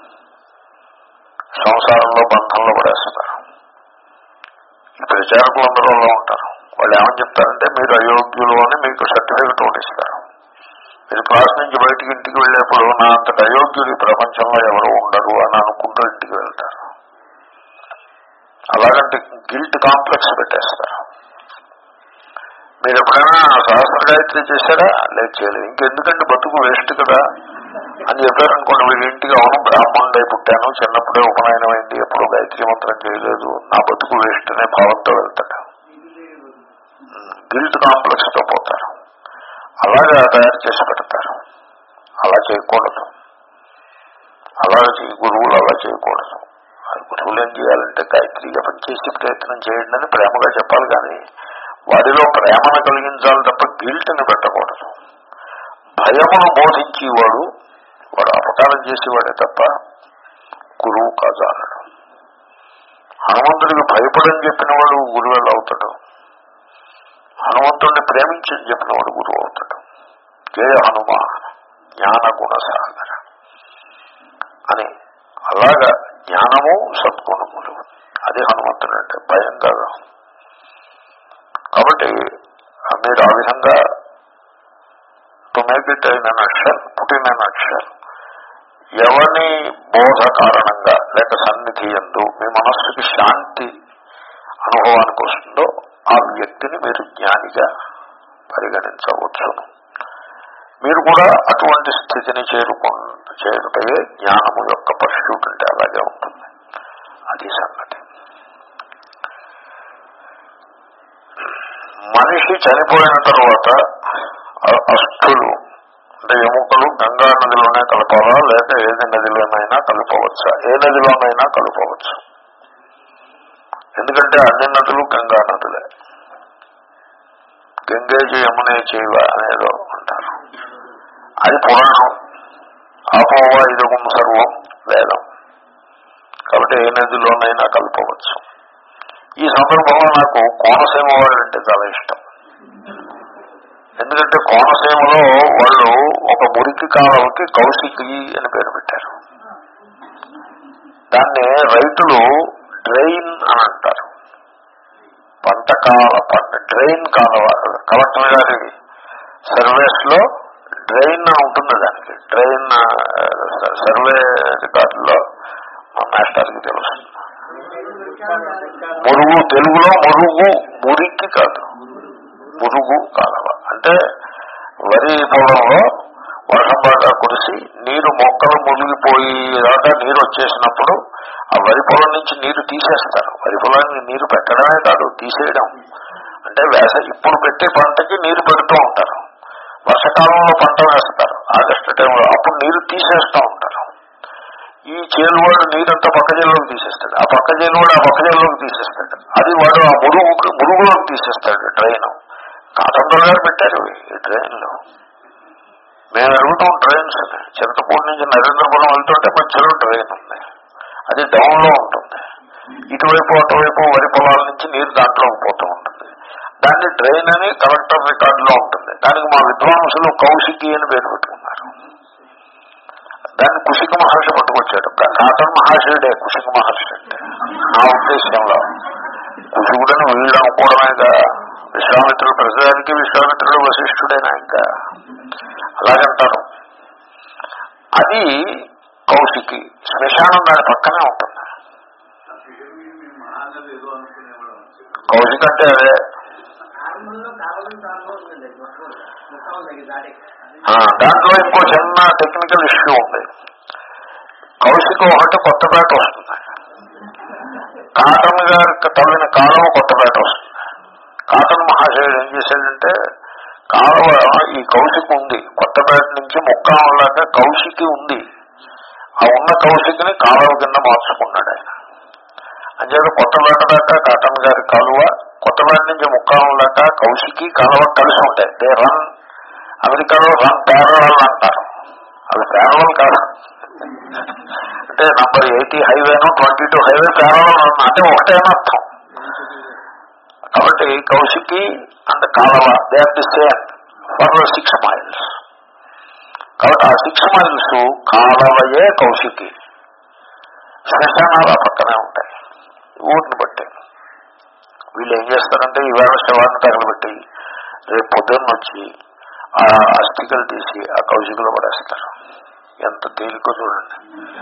సంసారంలో బంధంలో పడేస్తారు. ఈ ప్రచారకులు అందరూ అలా ఉంటారు. వాళ్ళు ఏమని చెప్తారంటే మీరు అయోగ్యులు అని మీకు సర్టిఫికెట్ ఒకటి ఇస్తారు. మీరు క్లాస్ నుంచి బయటికి ఇంటికి వెళ్ళేప్పుడు నా అంతటి అయోగ్యులు ఈ ప్రపంచంలో ఎవరు ఉండరు అని అనుకుంటూ ఇంటికి వెళ్తారు. అలాగంటే గిల్ట్ కాంప్లెక్స్ పెట్టేస్తారు. మీరు ఎప్పుడైనా సహస్ర గాయత్రి చేశారా? లేదు, చేయలేదు. ఇంకెందుకంటే బతుకు వేస్ట్ కదా అని చెప్పారనుకోండి. వీడి ఇంటికి అవును బ్రాహ్మణుడై పుట్టాను, చిన్నప్పుడే ఉపనయనం అయింది, ఎప్పుడూ గాయత్రి మంత్రం చేయలేదు, నా బతుకు వేస్ట్ అనే భావంతో వెళ్తాడు. గిల్ట్ కాంప్లెక్స్ తో పోతారు. అలాగా తయారు చేసి పెడతారు. అలా చేయకూడదు. అలా గురువులు అలా చేయకూడదు. గురువులు ఏం చేయాలంటే గాయత్రి జపం చేసి ప్రయత్నం చేయండి అని ప్రేమగా చెప్పాలి, కానీ వాడిలో ప్రేమను కలిగించాలి తప్ప గిల్ట్ని పెట్టకూడదు. భయమును బోధించేవాడు వాడు అపకారం చేసేవాడే తప్ప గురువు కాజాలడు. హనుమంతుడికి భయపడని చెప్పినవాడు గురువు ఎలా అవుతాడు? హనుమంతుడిని ప్రేమించని చెప్పినవాడు గురువు అవుతాడు. జయ హనుమ జ్ఞాన గుణసాగర అని. అలాగా జ్ఞానము సద్గుణములు, అది హనుమంతుడు అంటే, భయం కాదు. కాబట్టి మీరు ఆ విధంగా to make it in an akshar, put in an akshar, ఎవరిని బోధ కారణంగా లేక సన్నిధి యందు మీ మనస్సుకి శాంతి అనుభవానికి వస్తుందో ఆ వ్యక్తిని మీరు జ్ఞానిగా పరిగణించవచ్చును. మీరు కూడా అటువంటి స్థితిని చేరుకు చేరుటే జ్ఞానము యొక్క పర్స్యూట్ అంటే అలాగే ఉంటుంది. అది సంగతి. మనిషి చనిపోయిన తర్వాత అస్థులు అంటే ఎముకలు గంగా నదిలోనే కలపాలా లేక ఏది నదిలోనైనా కలపవచ్చా? ఏ నదిలోనైనా కలపవచ్చు. ఎందుకంటే అన్ని నదులు గంగా నదులే. గంగేజీ యమునే చేయవ అనేదో అంటారు. అది పురాణం. ఆపోవా ఇదగుం సర్వం వేదం. కాబట్టి ఏ నదిలోనైనా కలపవచ్చు. ఈ సందర్భంలో నాకు కోనసీమ వాళ్ళంటే చాలా ఇష్టం. ఎందుకంటే కోనసీమలో వాళ్ళు ఒక మురికి కాలువకి కౌశికి అని పేరు పెట్టారు. దాన్ని రైతులు డ్రైన్ అని అంటారు. పంట కాల పంట డ్రైన్ కాలువ. కలెక్టర్ గారి సర్వేస్ లో డ్రైన్ ఉంటుంది. దానికి డ్రైన్ సర్వే రికార్డులో మా మాస్టర్కి తెలుస్తుంది. మురుగు, తెలుగులో మురుగు, మురికి కాదు, మురుగు కాలువ. అంటే వరి పొలంలో వర్షం బాగా కురిసి నీరు మొక్కలు మునిగిపోయేదాకా నీరు వచ్చేసినప్పుడు ఆ వరి పొలం నుంచి నీరు తీసేస్తారు. వరి పొలానికి నీరు పెట్టడమే కాదు, తీసేయడం. అంటే వేస ఇప్పుడు పెట్టే పంటకి నీరు పెడుతూ ఉంటారు. వర్షకాలంలో పంట వేస్తారు ఆగస్టు టైంలో, అప్పుడు నీరు తీసేస్తూ ఉంటారు. ఈ చేనువాడు నీరంతా పక్క చేనులోకి తీసేస్తాడు, ఆ పక్క చేనువాడు ఆ పక్క చేనులోకి తీసేస్తాడు. అది వాడు ఆ మురుగు మురుగులోకి తీసేస్తాడు. ట్రైన్ కాటందర్ గారు పెట్టారు ఈ ట్రైన్లు. మేము అడుగుతాం ట్రైన్స్. చింతపూడి నుంచి నరేంద్రపురం వెళ్తుంటే మధ్యలో ట్రైన్ ఉంది. అది డౌన్ లో ఉంటుంది. ఇటువైపు అటువైపు వరి పొలాల నుంచి నీరు దాంట్లోకి పోతూ ఉంటుంది. దాన్ని ట్రైన్ అని కలెక్టర్ రికార్డులో ఉంటుంది. దానికి మా విద్వాంసులు కౌశికి అని పేరు పెట్టుకున్నారు. దాన్ని కుశిక మహర్షి పట్టుకొచ్చాడు. కాటన్ మహర్షుడే కుశిక మహర్షి అంటే నా ఉద్దేశంలో. కుశికుడని వీళ్ళు అనుకోవడమేగా. విశ్వామిత్రుడు ప్రజానికి విశ్వామిత్రుడు వశిష్ఠుడైనా ఇంకా అలాగంటారు. అది కౌశికి. శ్మశానం దాని పక్కనే ఉంటుంది. కౌశిక అంటే అదే. దాంట్లో ఇంకో చిన్న టెక్నికల్ ఇష్యూ ఉంది. కౌశిక ఒకటి కొత్తపేట వస్తుంది, కాటన్ గారికి తవ్విన కాలం కొత్తపేట వస్తుంది. కాటన్ మహాశయుడు ఏం చేశాడంటే కాలువ ఈ కౌశికి ఉంది, కొత్తపేట నుంచి ముక్కామలాగా కౌశికి ఉంది, ఆ ఉన్న కౌశికిని కాలువ కింద మార్చుకున్నాడు ఆయన. అంచేత కొత్తపేట దాకా కాటన్ గారి కాలువ, కొత్తపేట నుంచి ముక్కామం దాకా కౌశికి కాలువ కలిసి ఉంటాయి. దే రన్, అమెరికాలో రన్ ప్యారలల్ అంటారు, అది ప్యారలల్ కాదు. అంటే నంబర్ ఎయిటీ హైవేను ట్వంటీ టూ హైవే ప్యారలల్ అంటే ఒకటే అర్థం. కాబట్టి Kaushiki and kaluva they are the same for six miles. కాబట్టి ఆ సిక్స్ మైల్స్ కాలువయే కౌశికి, శ్మశానాలు ఆ పక్కనే ఉంటాయి. ఊరిని బట్టి వీళ్ళు ఏం చేస్తారంటే ఈవేళ శవాన్ని తగలబెట్టి రేపు పొద్దున్న వచ్చి ఆ అస్థికలు తీసి ఆ కౌశికలో పడేస్తారు. ఎంత తేలికో చూడండి.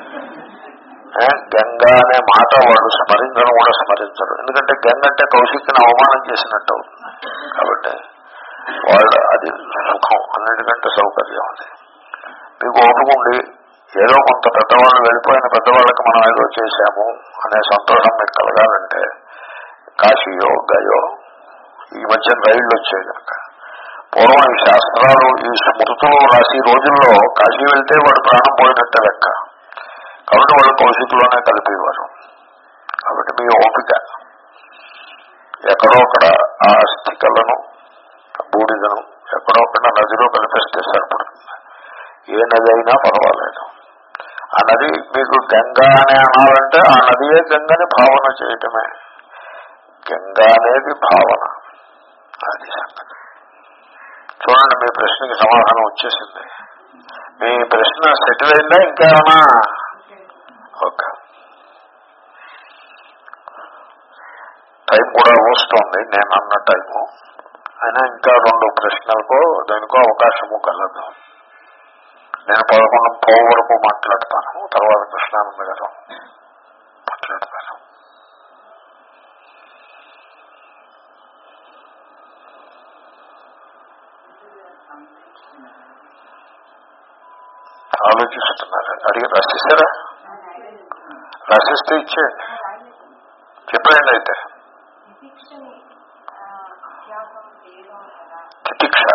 గంగా అనే మాట వాళ్ళు స్మరించడం కూడా స్మరించరు, ఎందుకంటే గంగ అంటే కౌశిక్ని అవమానం చేసినట్టు అవుతుంది. కాబట్టి వాళ్ళు అది సుఖం, అన్నిటికంటే సౌకర్యం అది. మీకు ఓపుకుండి ఏదో కొంత పెద్దవాళ్ళు వెళ్ళిపోయిన పెద్దవాళ్ళకి మనం ఏదో చేశాము అనే సంతోషం మీకు కలగాలంటే కాశీయో గయో, ఈ మధ్య రైళ్లు వచ్చాయి కనుక, పూర్వం ఈ శాస్త్రాలు ఈ స్మృతులు రాసి రోజుల్లో కాశీ వెళ్తే వాడు ప్రాణం పోయినట్టే లెక్క. కాబట్టి వాళ్ళు కౌశికులోనే కలిపేవారు. కాబట్టి మీ ఓపిక ఎక్కడో అక్కడ ఆ స్థికలను బూడిదను ఎక్కడో అక్కడ నదిలో కలిపేస్తే సరిపడుతుంది. ఏ నది అయినా పర్వాలేదు. ఆ నది మీకు గంగా అనే అనాలంటే ఆ నదియే గంగని భావన చేయటమే. గంగా అనేది భావన, అది సంగతి. చూడండి, మీ ప్రశ్నకి సమాధానం వచ్చేసింది. మీ ప్రశ్న సెటిల్ అయిందా ఇంకేమన్నా? ఓకే, టైం కూడా వస్తుంది నేను అన్న టైము. అయినా ఇంకా రెండు ప్రశ్నలకు దానికో అవకాశము కలదు. నేను పదకొండు పోవు వరకు మాట్లాడతాను, తర్వాత కృష్ణానంద గారు మాట్లాడతాను. ఆలోచిస్తున్నారు, అడిగి రాసిస్తారా? రాసిస్తే ఇచ్చేయండి, చెప్పండి. అయితే తితిక్ష,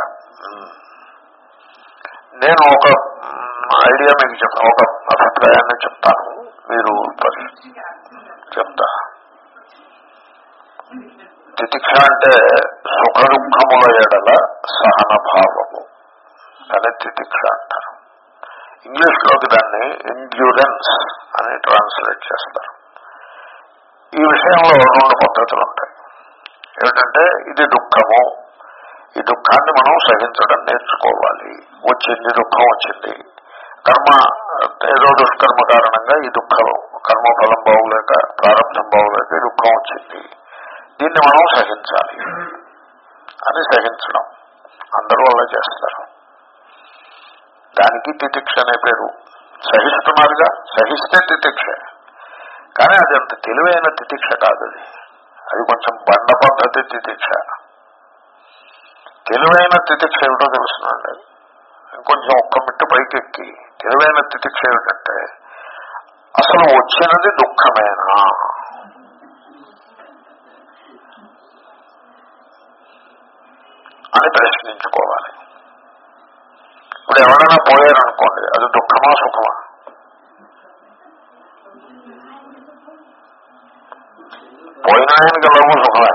నేను ఒక ఐడియా మీకు చెప్తాను, ఒక అభిప్రాయాన్ని చెప్తాను, మీరు చెప్తా. తితిక్ష అంటే సుఖ దుఃఖముల ఎడల సహన భావము అని తితిక్ష అంటారు. ఇంగ్లీష్ లోకి దాన్ని ఎండ్యూరెన్స్ అని ట్రాన్స్లేట్ చేస్తారు. ఈ విషయంలో రెండు పద్ధతులు ఉంటాయి. ఏమిటంటే ఇది దుఃఖము, ఈ దుఃఖాన్ని మనం సహించడం నేర్చుకోవాలి. వచ్చింది, దుఃఖం వచ్చింది, కర్మ ఏదో దుష్కర్మ కారణంగా ఈ దుఃఖం, కర్మఫలం బాగులేక ప్రారంభం బాగులేక ఈ దుఃఖం వచ్చింది, దీన్ని మనం సహించాలి అని సహించడం అందరూ అలా చేస్తారు. దానికి తితిక్ష అనే పేరు. సహిస్తున్నారుగా, సహిస్తే తితిక్ష. కానీ అది అంత తెలివైన తితిక్ష కాదు. అది అది కొంచెం బండ పద్ధతి తితిక్ష. తెలివైన తితిక్ష ఏమిటో తెలుసునండి. ఇంకొంచెం ఒక్క మిట్టు పైకెక్కి తెలివైన తితిక్ష ఏమిటంటే అసలు వచ్చినది దుఃఖమేనా అని ప్రశ్నించుకోవాలి. ఇప్పుడు ఎవరైనా పోయారనుకోండి, అది దుఃఖమా సుఖమా? పోయిన ఆయనకి లోపు సుఖమే.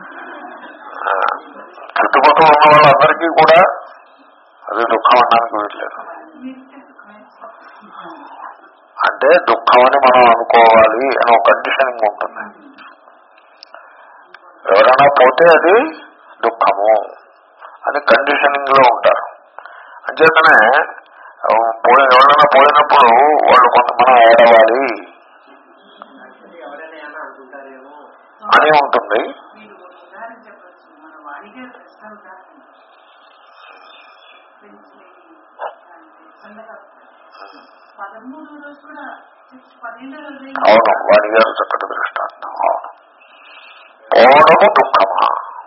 చుట్టుపక్కల ఉన్న వాళ్ళందరికీ కూడా అది దుఃఖం అనడానికి వీల్లేదు. అంటే దుఃఖం అని మనం అనుకోవాలి అని ఒక కండిషనింగ్ ఉంటుంది. ఎవరైనా పోతే అది దుఃఖము అని కండిషనింగ్ లో ఉంటారు. అంచేతనే పోయి ఎవరైనా పోయినప్పుడు వాళ్ళు కొంత మనం ఏడవాలి అని ఉంటుంది. అవును, వాణి గారు చక్కటి దృష్టాంతం. అవును, పోవడము దుఃఖమా,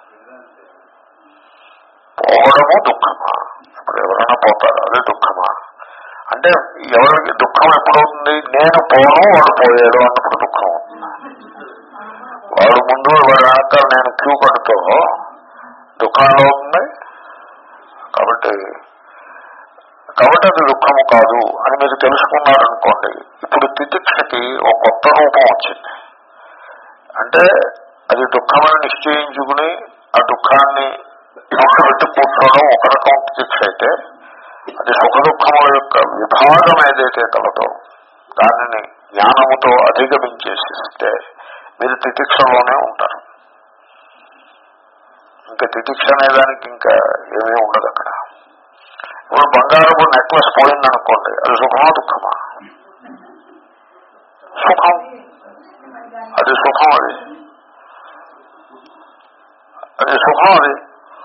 పోవడము దుఃఖమా. ఇప్పుడు ఎవరైనా పోతారు, అదే దుఃఖమా? అంటే ఎవరికి దుఃఖం ఎప్పుడవుతుంది? నేను పోను, వాడు పోయాడు అన్నప్పుడు దుఃఖం అవుతుంది. వాడు ముందు వాడు వెనక నేను క్యూ కడుతూ దుఃఖంలో ఉంది. కాబట్టి కాబట్టి అది దుఃఖము కాదు అని మీరు తెలుసుకున్నారనుకోండి, ఇప్పుడు తితిక్షకి ఒక కొత్త రూపం వచ్చింది. అంటే అది దుఃఖమని నిశ్చయించుకుని ఆ దుఃఖాన్ని పెట్టి కూర్చోవడం ఒక రకం తితిక్ష అయితే, అది సుఖ దుఃఖముల యొక్క విభాగం ఏదైతే కలదో దానిని జ్ఞానముతో అధిగమించేసిస్తే మీరు తితిక్షలోనే ఉంటారు. ఇంకా తితిక్ష అనేదానికి ఇంకా ఏమీ ఉండదు అక్కడ. ఇప్పుడు బంగారపు నెక్లెస్ పోయిందనుకోండి, అది సుఖమా దుఃఖమా? సుఖం. అది సుఖం. అది అది సుఖం. అది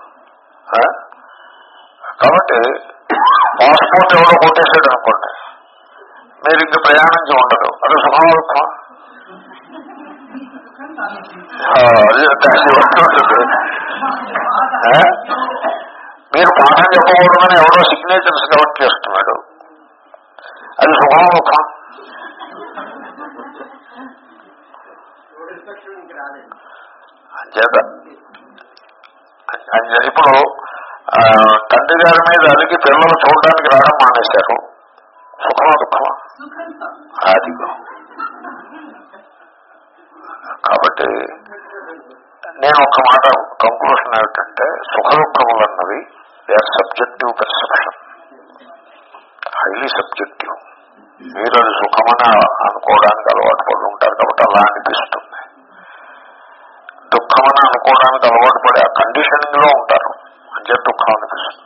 కాబట్టి పాస్పోర్ట్ ఎవరో కొట్టేసాడు అనుకోండి, మీరు ఇంక ప్రయాణించి ఉండదు. అది సుఖమా దుఃఖమా? అది ఉంటుంది. మీరు పాఠం చెప్పకూడదని ఎవరో సిగ్నేచర్స్ కలెక్ట్ చేస్తున్నాడు, అది సుఖమా దుఃఖం? అంచేత ఇప్పుడు తండ్రి గారి మీద అలిగి పిల్లలు చూడడానికి రావడం మానేశారు, సుఖమా దుఃఖమా? అది. కాబట్టి నేను ఒక మాట కంక్లూషన్ ఏమిటంటే, సుఖ దుఃఖములు అన్నవి they are subjective perception, highly subjective. మీరు అది సుఖమని అనుకోవడానికి అలవాటు పడి ఉంటారు కాబట్టి అలా అనిపిస్తుంది. దుఃఖమని అనుకోవడానికి అలవాటు పడి ఆ కండిషనింగ్ లో ఉంటారు, అంటే దుఃఖం అనిపిస్తుంది.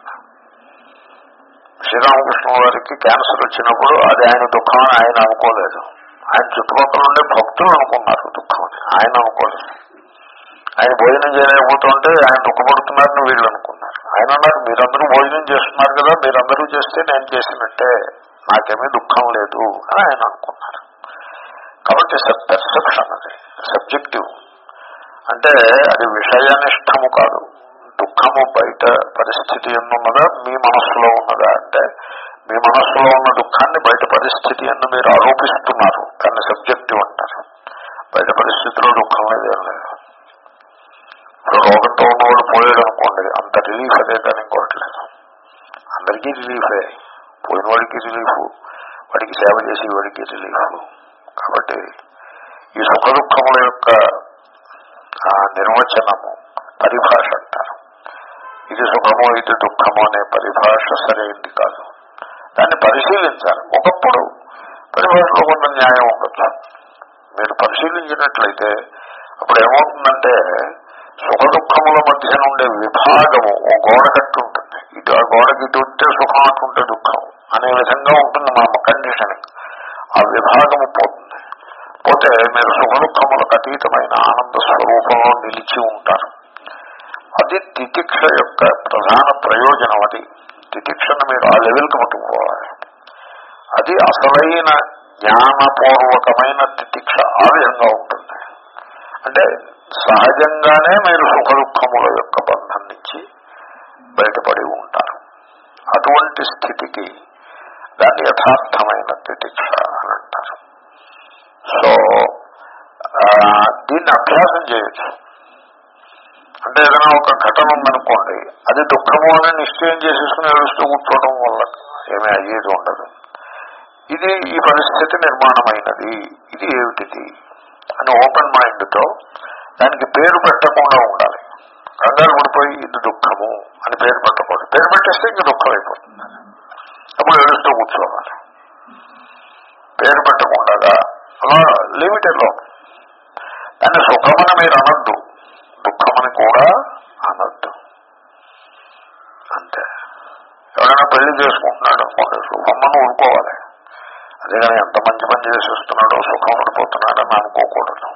శ్రీరామకృష్ణ వారికి క్యాన్సర్ వచ్చినప్పుడు అది ఆయన దుఃఖం అని ఆయన అనుకోలేదు. ఆయన చుట్టుపక్కల ఉండే భక్తులు అనుకున్నారు దుఃఖం అని, ఆయన అనుకోలేదు. ఆయన భోజనం చేయలేకపోతుంటే ఆయన దుఃఖపడుతున్నారని వీళ్ళు అనుకున్నారు. ఆయన అన్నారు, మీరందరూ భోజనం చేస్తున్నారు కదా, మీరందరూ చేస్తే నేను చేసినట్టే, నాకేమీ దుఃఖం లేదు అని ఆయన అనుకున్నారు. కాబట్టి పర్సెప్షన్, అది సబ్జెక్టివ్. అంటే అది విషయనిష్టము కాదు. దుఃఖము బయట పరిస్థితి ఎన్నున్నదా మీ మనస్సులో ఉన్నదా అంటే, మీ మనస్సులో ఉన్న దుఃఖాన్ని బయట పరిస్థితి ఎన్ను మీరు ఆరోపిస్తున్నారు, దాన్ని సబ్జెక్టివ్ అంటారు. బయట పరిస్థితిలో దుఃఖం లేదేం లేదు. ఇప్పుడు రోగంతో ఉన్నవాడు పోయాడు అనుకోండి, అంత రిలీఫ్ అదే కానీ ఇంకోట్లేదు. అందరికీ రిలీఫే, పోయిన వాడికి రిలీఫ్, వాడికి సేవ చేసి వాడికి రిలీఫ్. కాబట్టి ఈ సుఖ దుఃఖముల యొక్క నిర్వచనము పరిభాష అంటారు. ఇది సుఖమో ఇది దుఃఖమో అనే పరిభాష సరైనది కాదు, దాన్ని పరిశీలించాలి. ఒకప్పుడు పరిభాషలో కొంత న్యాయం ఉండొచ్చు. మీరు పరిశీలించినట్లయితే అప్పుడు ఏమవుతుందంటే, సుఖ దుఃఖముల మధ్య ఉండే విభాగము ఓ గోడ కట్టి ఉంటుంది. ఇటు ఆ గోడకి ఇటు ఉంటే సుఖం, అటుంటే దుఃఖం అనే విధంగా ఉంటుంది మా కండిషనింగ్. ఆ విభాగము పోతుంది. పోతే మీరు సుఖ దుఃఖములకు అతీతమైన ఆనంద స్వరూపంలో నిలిచి ఉంటారు. అది తితిక్ష యొక్క ప్రధాన ప్రయోజనం. అది తితిక్షను మీరు ఆ లెవెల్కి పట్టుకుపోవాలి. అది అసలైన జ్ఞానపూర్వకమైన తితిక్ష ఆ విధంగా ఉంటుంది. అంటే సహజంగానే మీరు సుఖ దుఃఖముల యొక్క బంధం నుంచి బయటపడి ఉంటారు. అటువంటి స్థితికి దాన్ని యథార్థమైన తితిక్ష అని అంటారు. సో దీన్ని అభ్యాసం చేయొచ్చు. అంటే ఏదైనా ఒక ఘటన ఉందనుకోండి, అది దుఃఖము అని నిశ్చయం చేసేసుకుని ఏడుస్తూ కూర్చోవడం వల్ల ఏమీ అయ్యేది ఉండదు. ఇది ఈ పరిస్థితి నిర్మాణమైనది, ఇది ఏమిటిది అని ఓపెన్ మైండ్తో దానికి పేరు పెట్టకుండా ఉండాలి. కంగారు పడిపోయి ఇది దుఃఖము అని పేరు పెట్టకూడదు. పేరు పెట్టేస్తే ఇంక దుఃఖం అయిపోతుంది. అప్పుడు ఏడుస్తూ కూర్చోవాలి. పేరు పెట్టకుండా అలా లిమిటెడ్లో దాన్ని సుఖమని మీరు అనద్దు, దుఃఖమని కూడా అనద్దు. అంతే. ఎవరైనా పెళ్లి చేసుకుంటున్నాడు అనుకోండి, సుఖమ్మను ఊరుకోవాలి. అదేగాని ఎంత మంచి పని చేసి వస్తున్నాడో సుఖం పడిపోతున్నాడని అనుకోకూడదు.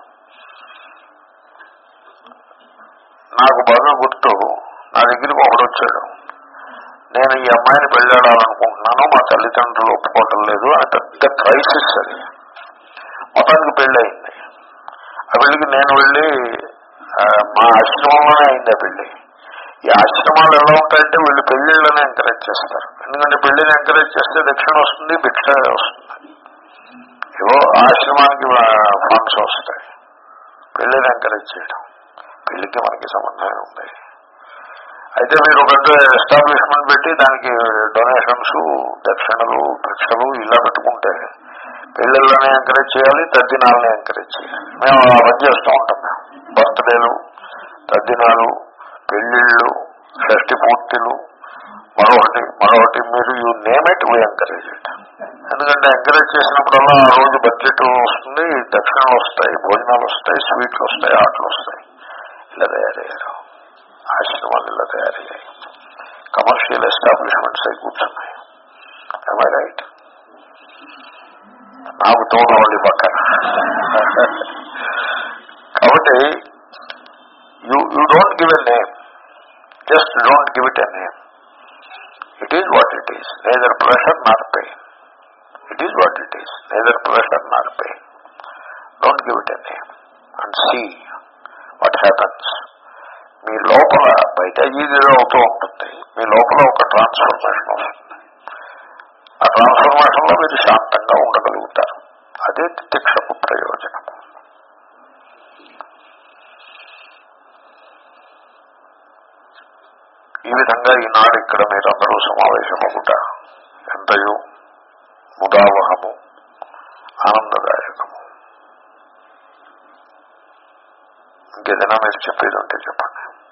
నాకు బాగా గుర్తు, నా దగ్గరికి ఒకడు వచ్చాడు, నేను ఈ అమ్మాయిని పెళ్ళాడాలనుకుంటున్నాను, మా తల్లిదండ్రులు ఒప్పుకోవటం లేదు అని. పెద్ద క్రైసిస్ అది. మొత్తానికి పెళ్ళి అయింది. ఆ పెళ్లికి నేను వెళ్ళి, మా ఆశ్రమంలోనే అయింది ఆ పెళ్లి. ఈ ఆశ్రమాలు ఎలా ఉంటాయంటే వీళ్ళు పెళ్లిళ్ళని ఎంకరేజ్ చేస్తారు. ఎందుకంటే పెళ్లిని ఎంకరేజ్ చేస్తే దక్షిణ వస్తుంది, భిక్ష వస్తుంది. ఏవో ఆశ్రమానికి ఫండ్స్ వస్తాయి. పెళ్లిని ఎంకరేజ్ చేయడం, పెళ్లికి మనకి సంబంధమే ఉంది. అయితే మీరు ఒక ఎస్టాబ్లిష్మెంట్ పెట్టి దానికి డొనేషన్స్, దక్షిణలు, భిక్షలు ఇలా పెట్టుకుంటే పెళ్లిళ్ళని ఎంకరేజ్ చేయాలి, తద్దినాలని ఎంకరేజ్ చేయాలి. మేము అలా చేస్తూ ఉంటాం. మేము బర్త్డేలు, తద్దినాలు, పెళ్లిళ్ళు, షష్టి పూర్తిలు, మరొకటి మరొకటి మీరు you name it, we encourage it. ఎందుకంటే ఎంకరేజ్ చేసినప్పుడల్లా ఆ రోజు బడ్జెట్ వస్తుంది, దక్షిణలు వస్తాయి, భోజనాలు వస్తాయి, స్వీట్లు వస్తాయి, ఆటలు వస్తాయి. ఇలా తయారయ్యారు ఆశ్రమాలు, ఇలా తయారయ్యాయి. కమర్షియల్ ఎస్టాబ్లిష్మెంట్స్ అయి కూర్చున్నాయి. I right? నాకు తోడవాలి పక్కన. కాబట్టి you you don't give a name, just don't give it a name. It is what it is, neither pressure not pain. It is what it is, neither pressure not pain. Don't give it a name and see what happens. మీ లోపల బయట ఈజీగా అవుతూ ఉంటుంది, మీ లోపల ఒక transformation వస్తుంది. ఆ ట్రాన్స్ఫర్మేషన్ లో మీరు శాంతంగా ఉండగలుగుతారు. అదే తితిక్షకు ప్రయోజనం. ఈ విధంగా ఈనాడు ఇక్కడ మీరందరూ సమావేశమగుట ఎంతయో ముదావహము, ఆనందదాయకము. ఇంకేదైనా మీరు చెప్పేది ఉంటే చెప్పండి.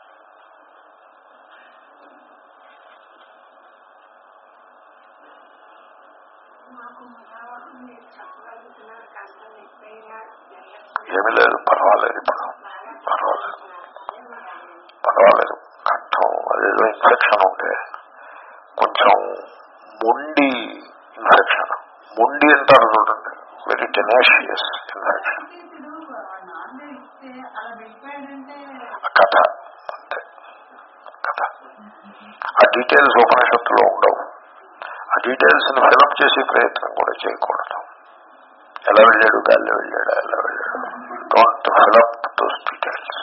ఏమీ లేదు, పర్వాలేదు, ఇప్పుడు పర్వాలేదు, పర్వాలేదు. కంఠం అదేదో ఇన్ఫెక్షన్ ఉంటే కొంచెం మొండి ఇన్ఫెక్షన్, మొండి అంటారు చూడండి, వెరీ టెనేషియస్ ఇన్ఫెక్షన్. కథ అంతే, కథ. ఆ డీటెయిల్స్ ఉపనిషత్తులో ఉండవు. ఆ డీటెయిల్స్ ని ఫిలప్ చేసే ప్రయత్నం కూడా చేయకూడదు. ఎలా వెళ్ళాడు, గాల్లో వెళ్ళాడా, ఎలా వెళ్ళాడు, డోంట్ ఫిలప్ దోస్ డీటెయిల్స్.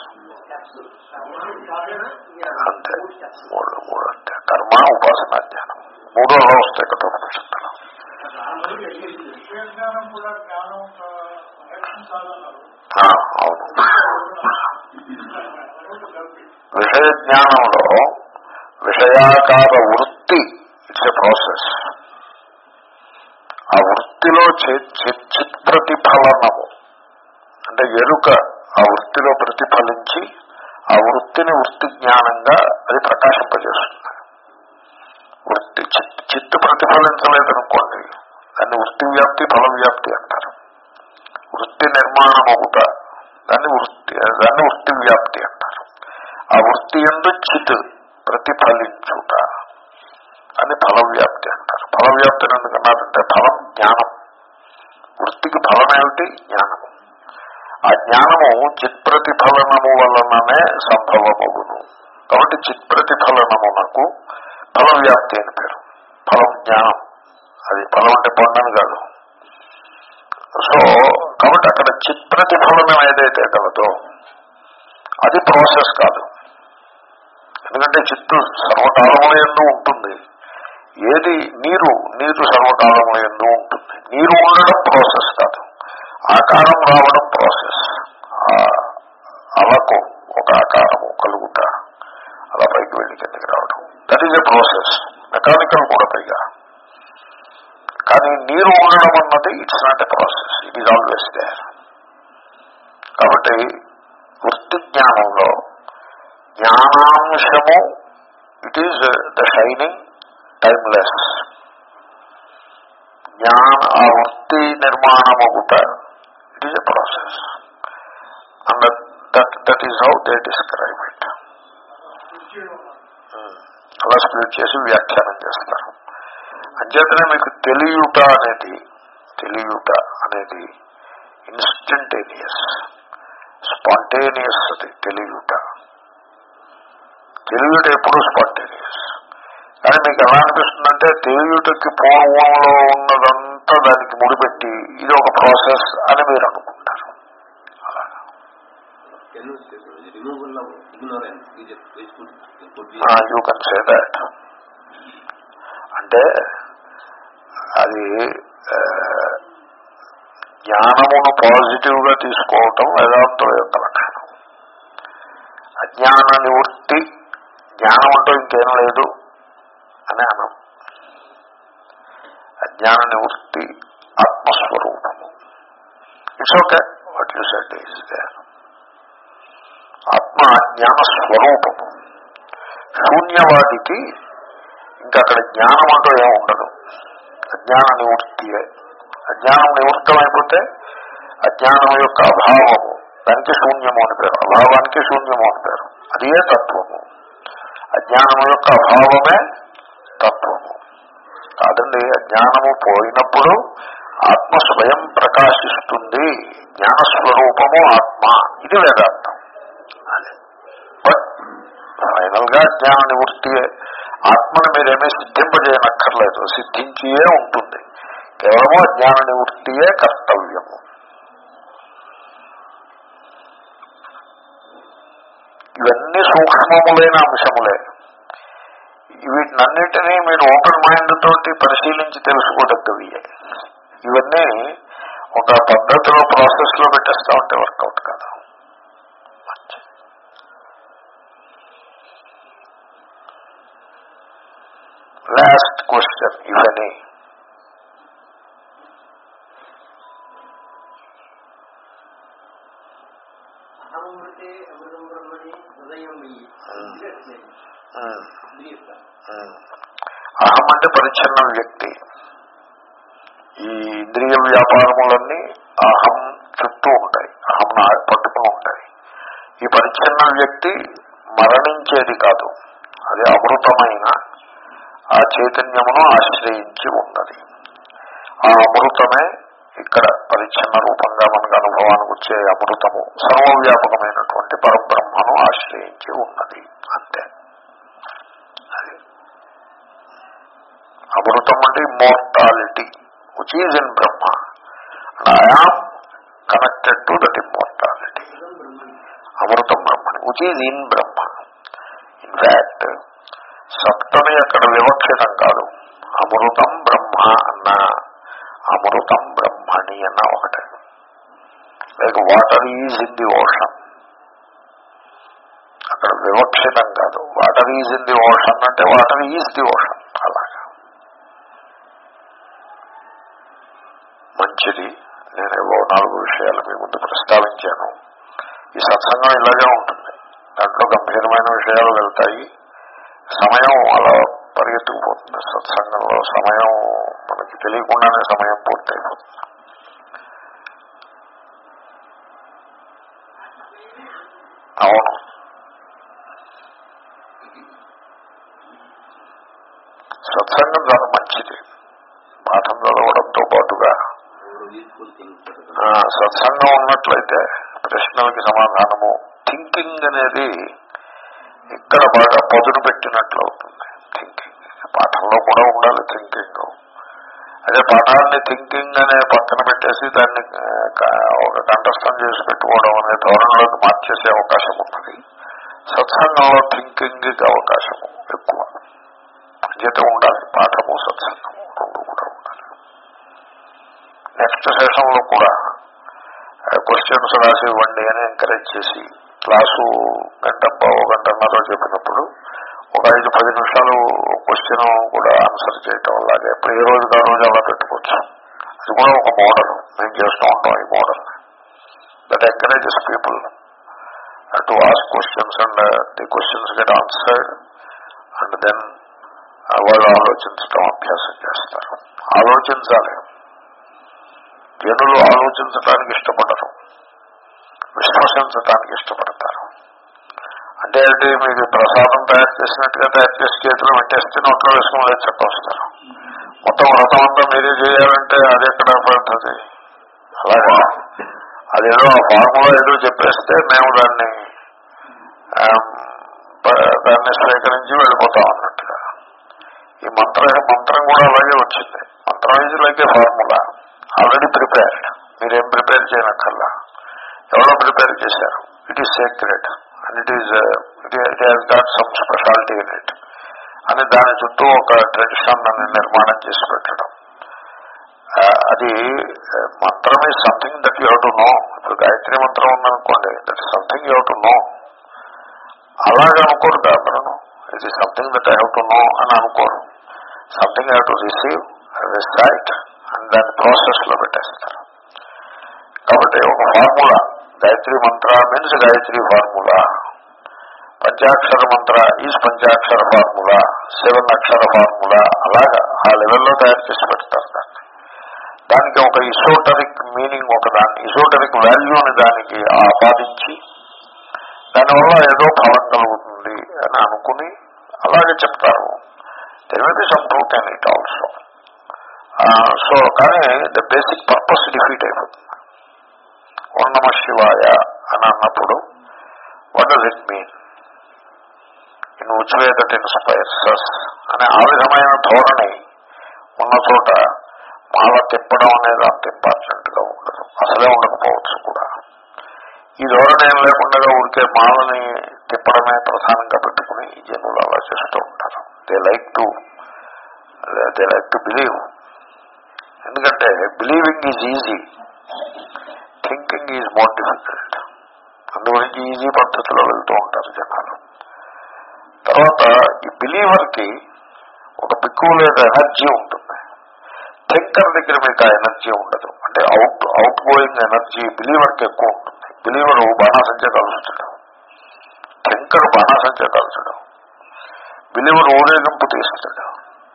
అంతే, మూడు మూడు అంతే. కర్మ, ఉపాసన, జ్ఞానం మూడు అలా వస్తాయి కదా ఉపనిషత్తులు. అవును. విషయ జ్ఞానంలో విషయాకార వృత్తి ఇట్స్ ఎ ప్రాసెస్. ఆ వృత్తిలో చిత్ ప్రతిఫలనము అంటే ఎరుక ఆ వృత్తిలో ప్రతిఫలించి ఆ వృత్తిని వృత్తి జ్ఞానంగా అది ప్రకాశింపజేస్తుంది. వృత్తి చిత్ చిత్తు ప్రతిఫలించలేదనుకోండి, దాన్ని వృత్తి వ్యాప్తి, ఫల వ్యాప్తి అంటారు. వృత్తి నిర్మాణం అవుట దాన్ని వృత్తి దాన్ని వృత్తి వ్యాప్తి అంటారు. ఆ వృత్తి యందు చిత్ ప్రతిఫలించుట అని ఫల వ్యాప్తి అంటారు. ఫల వ్యాప్తిని ఎందుకన్నారంటే ఫలం జ్ఞానం. వృత్తికి ఫలం ఏమిటి? జ్ఞానము. ఆ జ్ఞానము చిత్ప్రతిఫలనము వలననే సంభవమగును. కాబట్టి చిత్ప్రతిఫలనమునకు ఫల వ్యాప్తి అని పేరు. ఫలం జ్ఞానం, అది ఫలం అంటే పొందని కాదు. సో కాబట్టి అక్కడ చిత్ప్రతిఫలనం ఏదైతే కలదో అది ప్రాసెస్ కాదు. ఎందుకంటే చిత్తు సర్వకాలముల యందు ఉంటుంది. ఏది నీరు నీరు సర్వకాలముల యందు ఉంటుంది. నీరు ఉండడం ప్రాసెస్ కాదు, ఆకారం రావడం ప్రాసెస్. అలకు ఒక ఆకారము కలుగుట, అలా పైకి వెళ్ళి కిందకి రావడం, that is a process. Mechanical కూడా పైగా. కానీ నీరు ఉండడం అన్నది it's not a process, it is always there. కాబట్టి వృత్తి జ్ఞానంలో జ్ఞానాంశము it is the shining, timeless. జ్ఞాన ఆ వృత్తి నిర్మాణమగుట it is a process. And that that is how they describe it. అలా స్ప్లిట్ చేసి వ్యాఖ్యానం చేస్తారు. అంచేతనే మీకు తెలియుట అనేది తెలియుట అనేది ఇన్స్టంటేనియస్, స్పాంటేనియస్. అది తెలియుట తెలియుట ఎప్పుడూ స్పాంటేనియస్. కానీ మీకు ఎలా అనిపిస్తుందంటే తెలియుటకి పూర్వంలో ఉన్నదంతా దానికి ముడిపెట్టి ఇది ఒక ప్రాసెస్ అని మీరు అనుకుంటారు. అలాగా యూ కెన్ సే దాట్. అంటే అది జ్ఞానమును పాజిటివ్ గా తీసుకోవటం వేదాంతం యొక్క లక్షణం. అజ్ఞాన నివృత్తి జ్ఞానం అంటూ ఇంకేం లేదు అని అనం. అజ్ఞాన నివృత్తి ఆత్మస్వరూపము. It's okay what you said is there. ఆత్మ జ్ఞాన స్వరూపము. శూన్యవాదికి ఇంకా అక్కడ జ్ఞానం అంటూ ఏం ఉండదు, అజ్ఞాన నివృత్తియే. అజ్ఞానం నివృత్తం అయిపోతే అజ్ఞానం యొక్క అభావము, దానికి శూన్యము అని పేరు, అభావానికి శూన్యము అని పేరు. అదే తత్వము. అజ్ఞానము యొక్క అభావమే తత్వము కాదండి. అజ్ఞానము పోయినప్పుడు ఆత్మ స్వయం ప్రకాశిస్తుంది. జ్ఞానస్వరూపము ఆత్మ. ఇది వేదాంతం. బట్ ఫైనల్ గా జ్ఞాన నివృత్తియే. ఆత్మను మీరేమీ సిద్ధింపజేయనక్కర్లేదు, సిద్ధించియే ఉంటుంది. కేవలము అజ్ఞాన నివృత్తియే కర్తవ్యము. ఇవన్నీ సూక్ష్మములైన అంశములే. వీటినన్నిటినీ మీరు ఓపెన్ మైండ్ తోటి పరిశీలించి తెలుసుకోదగ్గవి. ఇవన్నీ ఒక పద్ధతిలో ప్రాసెస్ లో పెట్టేస్తా ఉంటే వర్కౌట్ కాదు. లాస్ట్ క్వశ్చన్ ఇవన్నీ అహం అంటే పరిచ్ఛిన్న వ్యక్తి. ఈ ఇంద్రియ వ్యాపారములన్నీ అహం చుట్టూ ఉంటాయి, అహం పట్టుకుని ఉంటాయి. ఈ పరిచ్ఛిన్న వ్యక్తి మరణించేది కాదు, అది అమృతమైన ఆ చైతన్యమును ఆశ్రయించి ఉన్నది. ఆ అమృతమే ఇక్కడ పరిచ్ఛిన్న రూపంగా మనకు అనుభవానికి వచ్చే అమృతము సర్వవ్యాపకమైనటువంటి పరబ్రహ్మను ఆశ్రయించి ఉన్నది. అంతే. అది అమృతం అంటే immortality which is in Brahma. I am connected to that immortality. అమృతం బ్రహ్మని which is in Brahma. In fact సప్తమి అక్కడ వివక్షితం కాదు. అమృతం బ్రహ్మ అన్న, అమృతం బ్రహ్మణి అన్న ఒకటే. Like water is in the ocean, అక్కడ వివక్షితం కాదు. Water is in the ocean అంటే వాటర్ ఈజ్ ది ఓషన్. అలాగా మంచిది. నేను ఏవో నాలుగు విషయాలు మీ ముందు ప్రస్తావించాను. ఈ సత్సంగం ఇలాగే ఉంటుంది. దాంట్లో గంభీరమైన విషయాలు వెళ్తాయి. సమయం అలా పరిగెత్తుకుపోతుంది. సత్సంగంలో సమయం మనకి తెలియకుండానే సమయం పూర్తయిపోతుంది. అవును, సత్సంగం చాలా మంచిది. పాఠం చదవడంతో పాటుగా సత్సంగం ఉన్నట్లయితే ప్రశ్నలకి సమాధానము, థింకింగ్ అనేది ఇక్కడ బాగా పదును పెట్టినట్లు అవుతుంది. థింకింగ్ పాఠంలో కూడా ఉండాలి. థింకింగ్ అదే పాఠాన్ని థింకింగ్ అనే పక్కన పెట్టేసి దాన్ని ఒక కంఠస్థం చేసి పెట్టుకోవడం అనే ధోరణిలోకి మార్చేసే అవకాశం ఉన్నది. సత్సంగంలో థింకింగ్కి అవకాశము ఎక్కువ. అంచేత ఉండాలి పాఠము సత్సంగము రెండు కూడా ఉండాలి. నెక్స్ట్ సెషన్ లో కూడా క్వశ్చన్స్ రాసి ఇవ్వండి అని ఎంకరేజ్ చేసి క్లాసు గంట పావు గంటన్నర చెప్పినప్పుడు ఒక ఐదు పది నిమిషాలు క్వశ్చన్ కూడా ఆన్సర్ చేయటం. అలాగే ఇప్పుడు ఏ రోజుకి ఆ రోజు అలా పెట్టుకోవచ్చు. అది కూడా ఒక మోడల్ మేము చేస్తూ ఉంటాం. ఈ model that encourages people to ask questions and the questions get answered and then వాళ్ళు ఆలోచించడం అభ్యాసం చేస్తారు. ఆలోచించాలి. జనులు ఆలోచించడానికి ఇష్టపడరు, విశ్వసించడానికి ఇష్టపడతారు. అంటే అంటే మీరు ప్రసాదం తయారు చేసినట్టుగా తయారు చేసి చేతిలో పెట్టేస్తే నోట్లో వేసుకుని లేదు చెప్పొస్తారు. మొత్తం వ్రతం అంతా మీరే చేయాలంటే అది ఎక్కడ పడుతుంది. అలాగా అదేదో ఆ ఫార్ములా ఏదో చెప్పేస్తే మేము దాన్ని దాన్ని స్వీకరించి వెళ్ళిపోతాం అన్నట్టుగా. ఈ మంత్ర మంత్రం కూడా అలాగే వచ్చింది. మంత్రం is like a formula, already prepared. మీరేం ప్రిపేర్ చేయనక్కర్లా, ఎవరో ప్రిపేర్ చేశారు. It is secret and it is it has got some speciality in it అని దాని చుట్టూ ఒక ట్రెడిషన్ అని నిర్మాణం చేసి పెట్టడం. అది మంత్రం is something that you have to know. ఇప్పుడు గాయత్రి మంత్రం ఉందనుకోండి, that is something you have to know. అలాగే అనుకోరు అందరూ. It is something that I have to know అని అనుకోరు. Something I have to receive, recite and దాన్ని ప్రాసెస్ లో పెట్టేస్తారు. కాబట్టి ఒక formula, Gayatri Mantra means Gayatri formula, panchakshara mantra is panchakshara formula, seven akshara formula, అలాగా ఆ లెవెల్లో తయారు చేసి పెడతారు దాన్ని. దానికి ఒక ఇసోటరిక్ మీనింగ్, ఒక దాన్ని ఇసోటరిక్ వాల్యూని దానికి ఆపాదించి దానివల్ల ఏదో ఫలం కలుగుతుంది అని అనుకుని అలాగే చెప్తారు. తెలియదు some truth in it also. So కానీ ద బేసిక్ పర్పస్ డిఫీట్ అయిపోతుంది. ఓం నమః శివాయ అని అన్నప్పుడు what does it mean, in which way that inspires us అనే ఆ విధమైన ధోరణి ఉన్న చోట మాల తిప్పడం అనేది అంత ఇంపార్టెంట్ గా ఉండదు, అసలే ఉండకపోవచ్చు కూడా. ఈ ధోరణి ఏం లేకుండా ఊరికే మాలని తిప్పడమే ప్రధానంగా పెట్టుకుని ఈ జనులు అలా చేస్తూ ఉంటారు. They like to they like to believe. ఎందుకంటే believing is easy, thinking is more difficult. అందుగురించి ఈజీ పద్ధతిలో వెళ్తూ ఉంటారు జనాలు. తర్వాత ఈ బిలీవర్ కి ఒక పిక్కులేద ఎనర్జీ ఉంటుంది. థింకర్ దగ్గర మీకు ఆ ఎనర్జీ ఉండదు. అంటే out out going energy believer కి ఎక్కువ ఉంటుంది. బిలీవర్ బాణాసంచ కలుస్తాడు, థింకర్ బాణాసంచ కలుస్తాడు. బిలీవర్ ఊరేగింపు తీస్తాడు.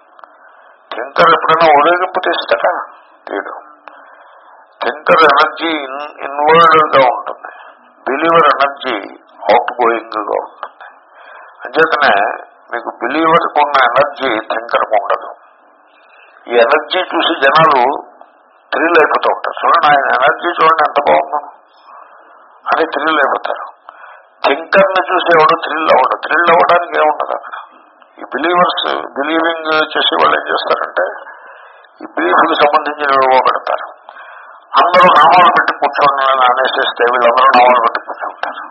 థింకర్ ఎప్పుడైనా ఊరేగింపు తీస్తాడా? తీయడు. థింకర్ ఎనర్జీ ఇన్ ఇన్వర్డ్ గా ఉంటుంది, బిలీవర్ ఎనర్జీ అవుట్ గోయింగ్ గా ఉంటుంది. అంచేతనే మీకు బిలీవర్ ఉన్న ఎనర్జీ థింకర్ ఉండదు. ఈ ఎనర్జీ చూసి జనాలు థ్రిల్ అయిపోతూ ఉంటారు. చూడండి ఆయన ఎనర్జీ చూడండి ఎంత బాగుందో అని థ్రిల్ అయిపోతారు. థింకర్ ని చూసి ఎవడు థ్రిల్ అవ్వడు. థ్రిల్ అవ్వడానికి ఏముండదు అక్కడ. ఈ బిలీవర్స్ బిలీవింగ్ చేసే వాళ్ళు ఏం చేస్తారంటే ఈ బిలీఫ్ కి సంబంధించిన పెడతారు. అందరూ నామాలు పెట్టి కూర్చోండి అనేసేస్తే వీళ్ళందరూ నామాలు పెట్టి కూర్చుంటారు.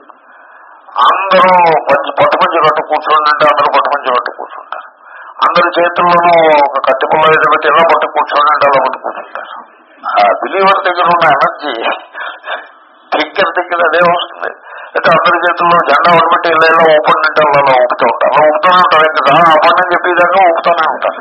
అందరూ పంచి పట్టు పంచి కట్టు కూర్చోండి అంటే అందరూ పట్టు పంచి కట్టు కూర్చుంటారు. అందరి చేతుల్లోనూ ఒక కత్తి పుల్ల ఏదో పెట్టి ఎలా పట్టు కూర్చోండి అంటే అలా పట్టు కూర్చుంటారు. ఆ బిలీవర్ దగ్గర ఉన్న ఎనర్జీ థింకర్ దగ్గర అదే వస్తుంది. అయితే అందరి చేతుల్లో జెండా పట్టుబట్టి ఇలా ఇలా ఊపండి అంటే అలా ఊపుతూ ఉంటారు. అలా ఊపుతూనే ఉంటారు. ఇంకా చాలా అపండి చెప్పేదాకా ఊపుతూనే ఉంటారు.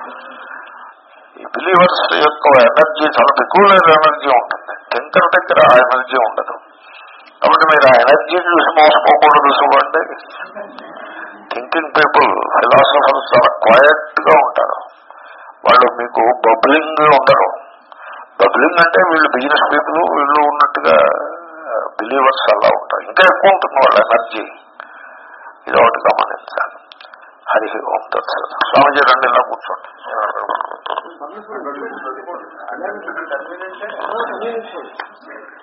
ఈ బిలీవర్స్ యొక్క ఎనర్జీ చాలా ఎక్కువ ఎనర్జీ ఉంటుంది. థింకర్ దగ్గర ఆ ఎనర్జీ ఉండదు. కాబట్టి మీరు ఆ ఎనర్జీ చూసి మోసపోకూడదు. చూడండి, థింకింగ్ పీపుల్, ఫిలాసఫర్స్ చాలా క్వైట్ గా ఉంటారు. వాళ్ళు మీకు బబ్లింగ్ ఉండరు. బబ్లింగ్ అంటే వీళ్ళు బిజినెస్ పీపుల్ వీళ్ళు ఉన్నట్టుగా బిలీవర్స్ అలా ఉంటారు. ఇంకా ఎక్కువ ఉంటుంది వాళ్ళ ఎనర్జీ. ఇది ఒకటి గమనించాలి. హరి ఓం దత్సత్. స్వామిజీ రండి ఇలా కూర్చోండి.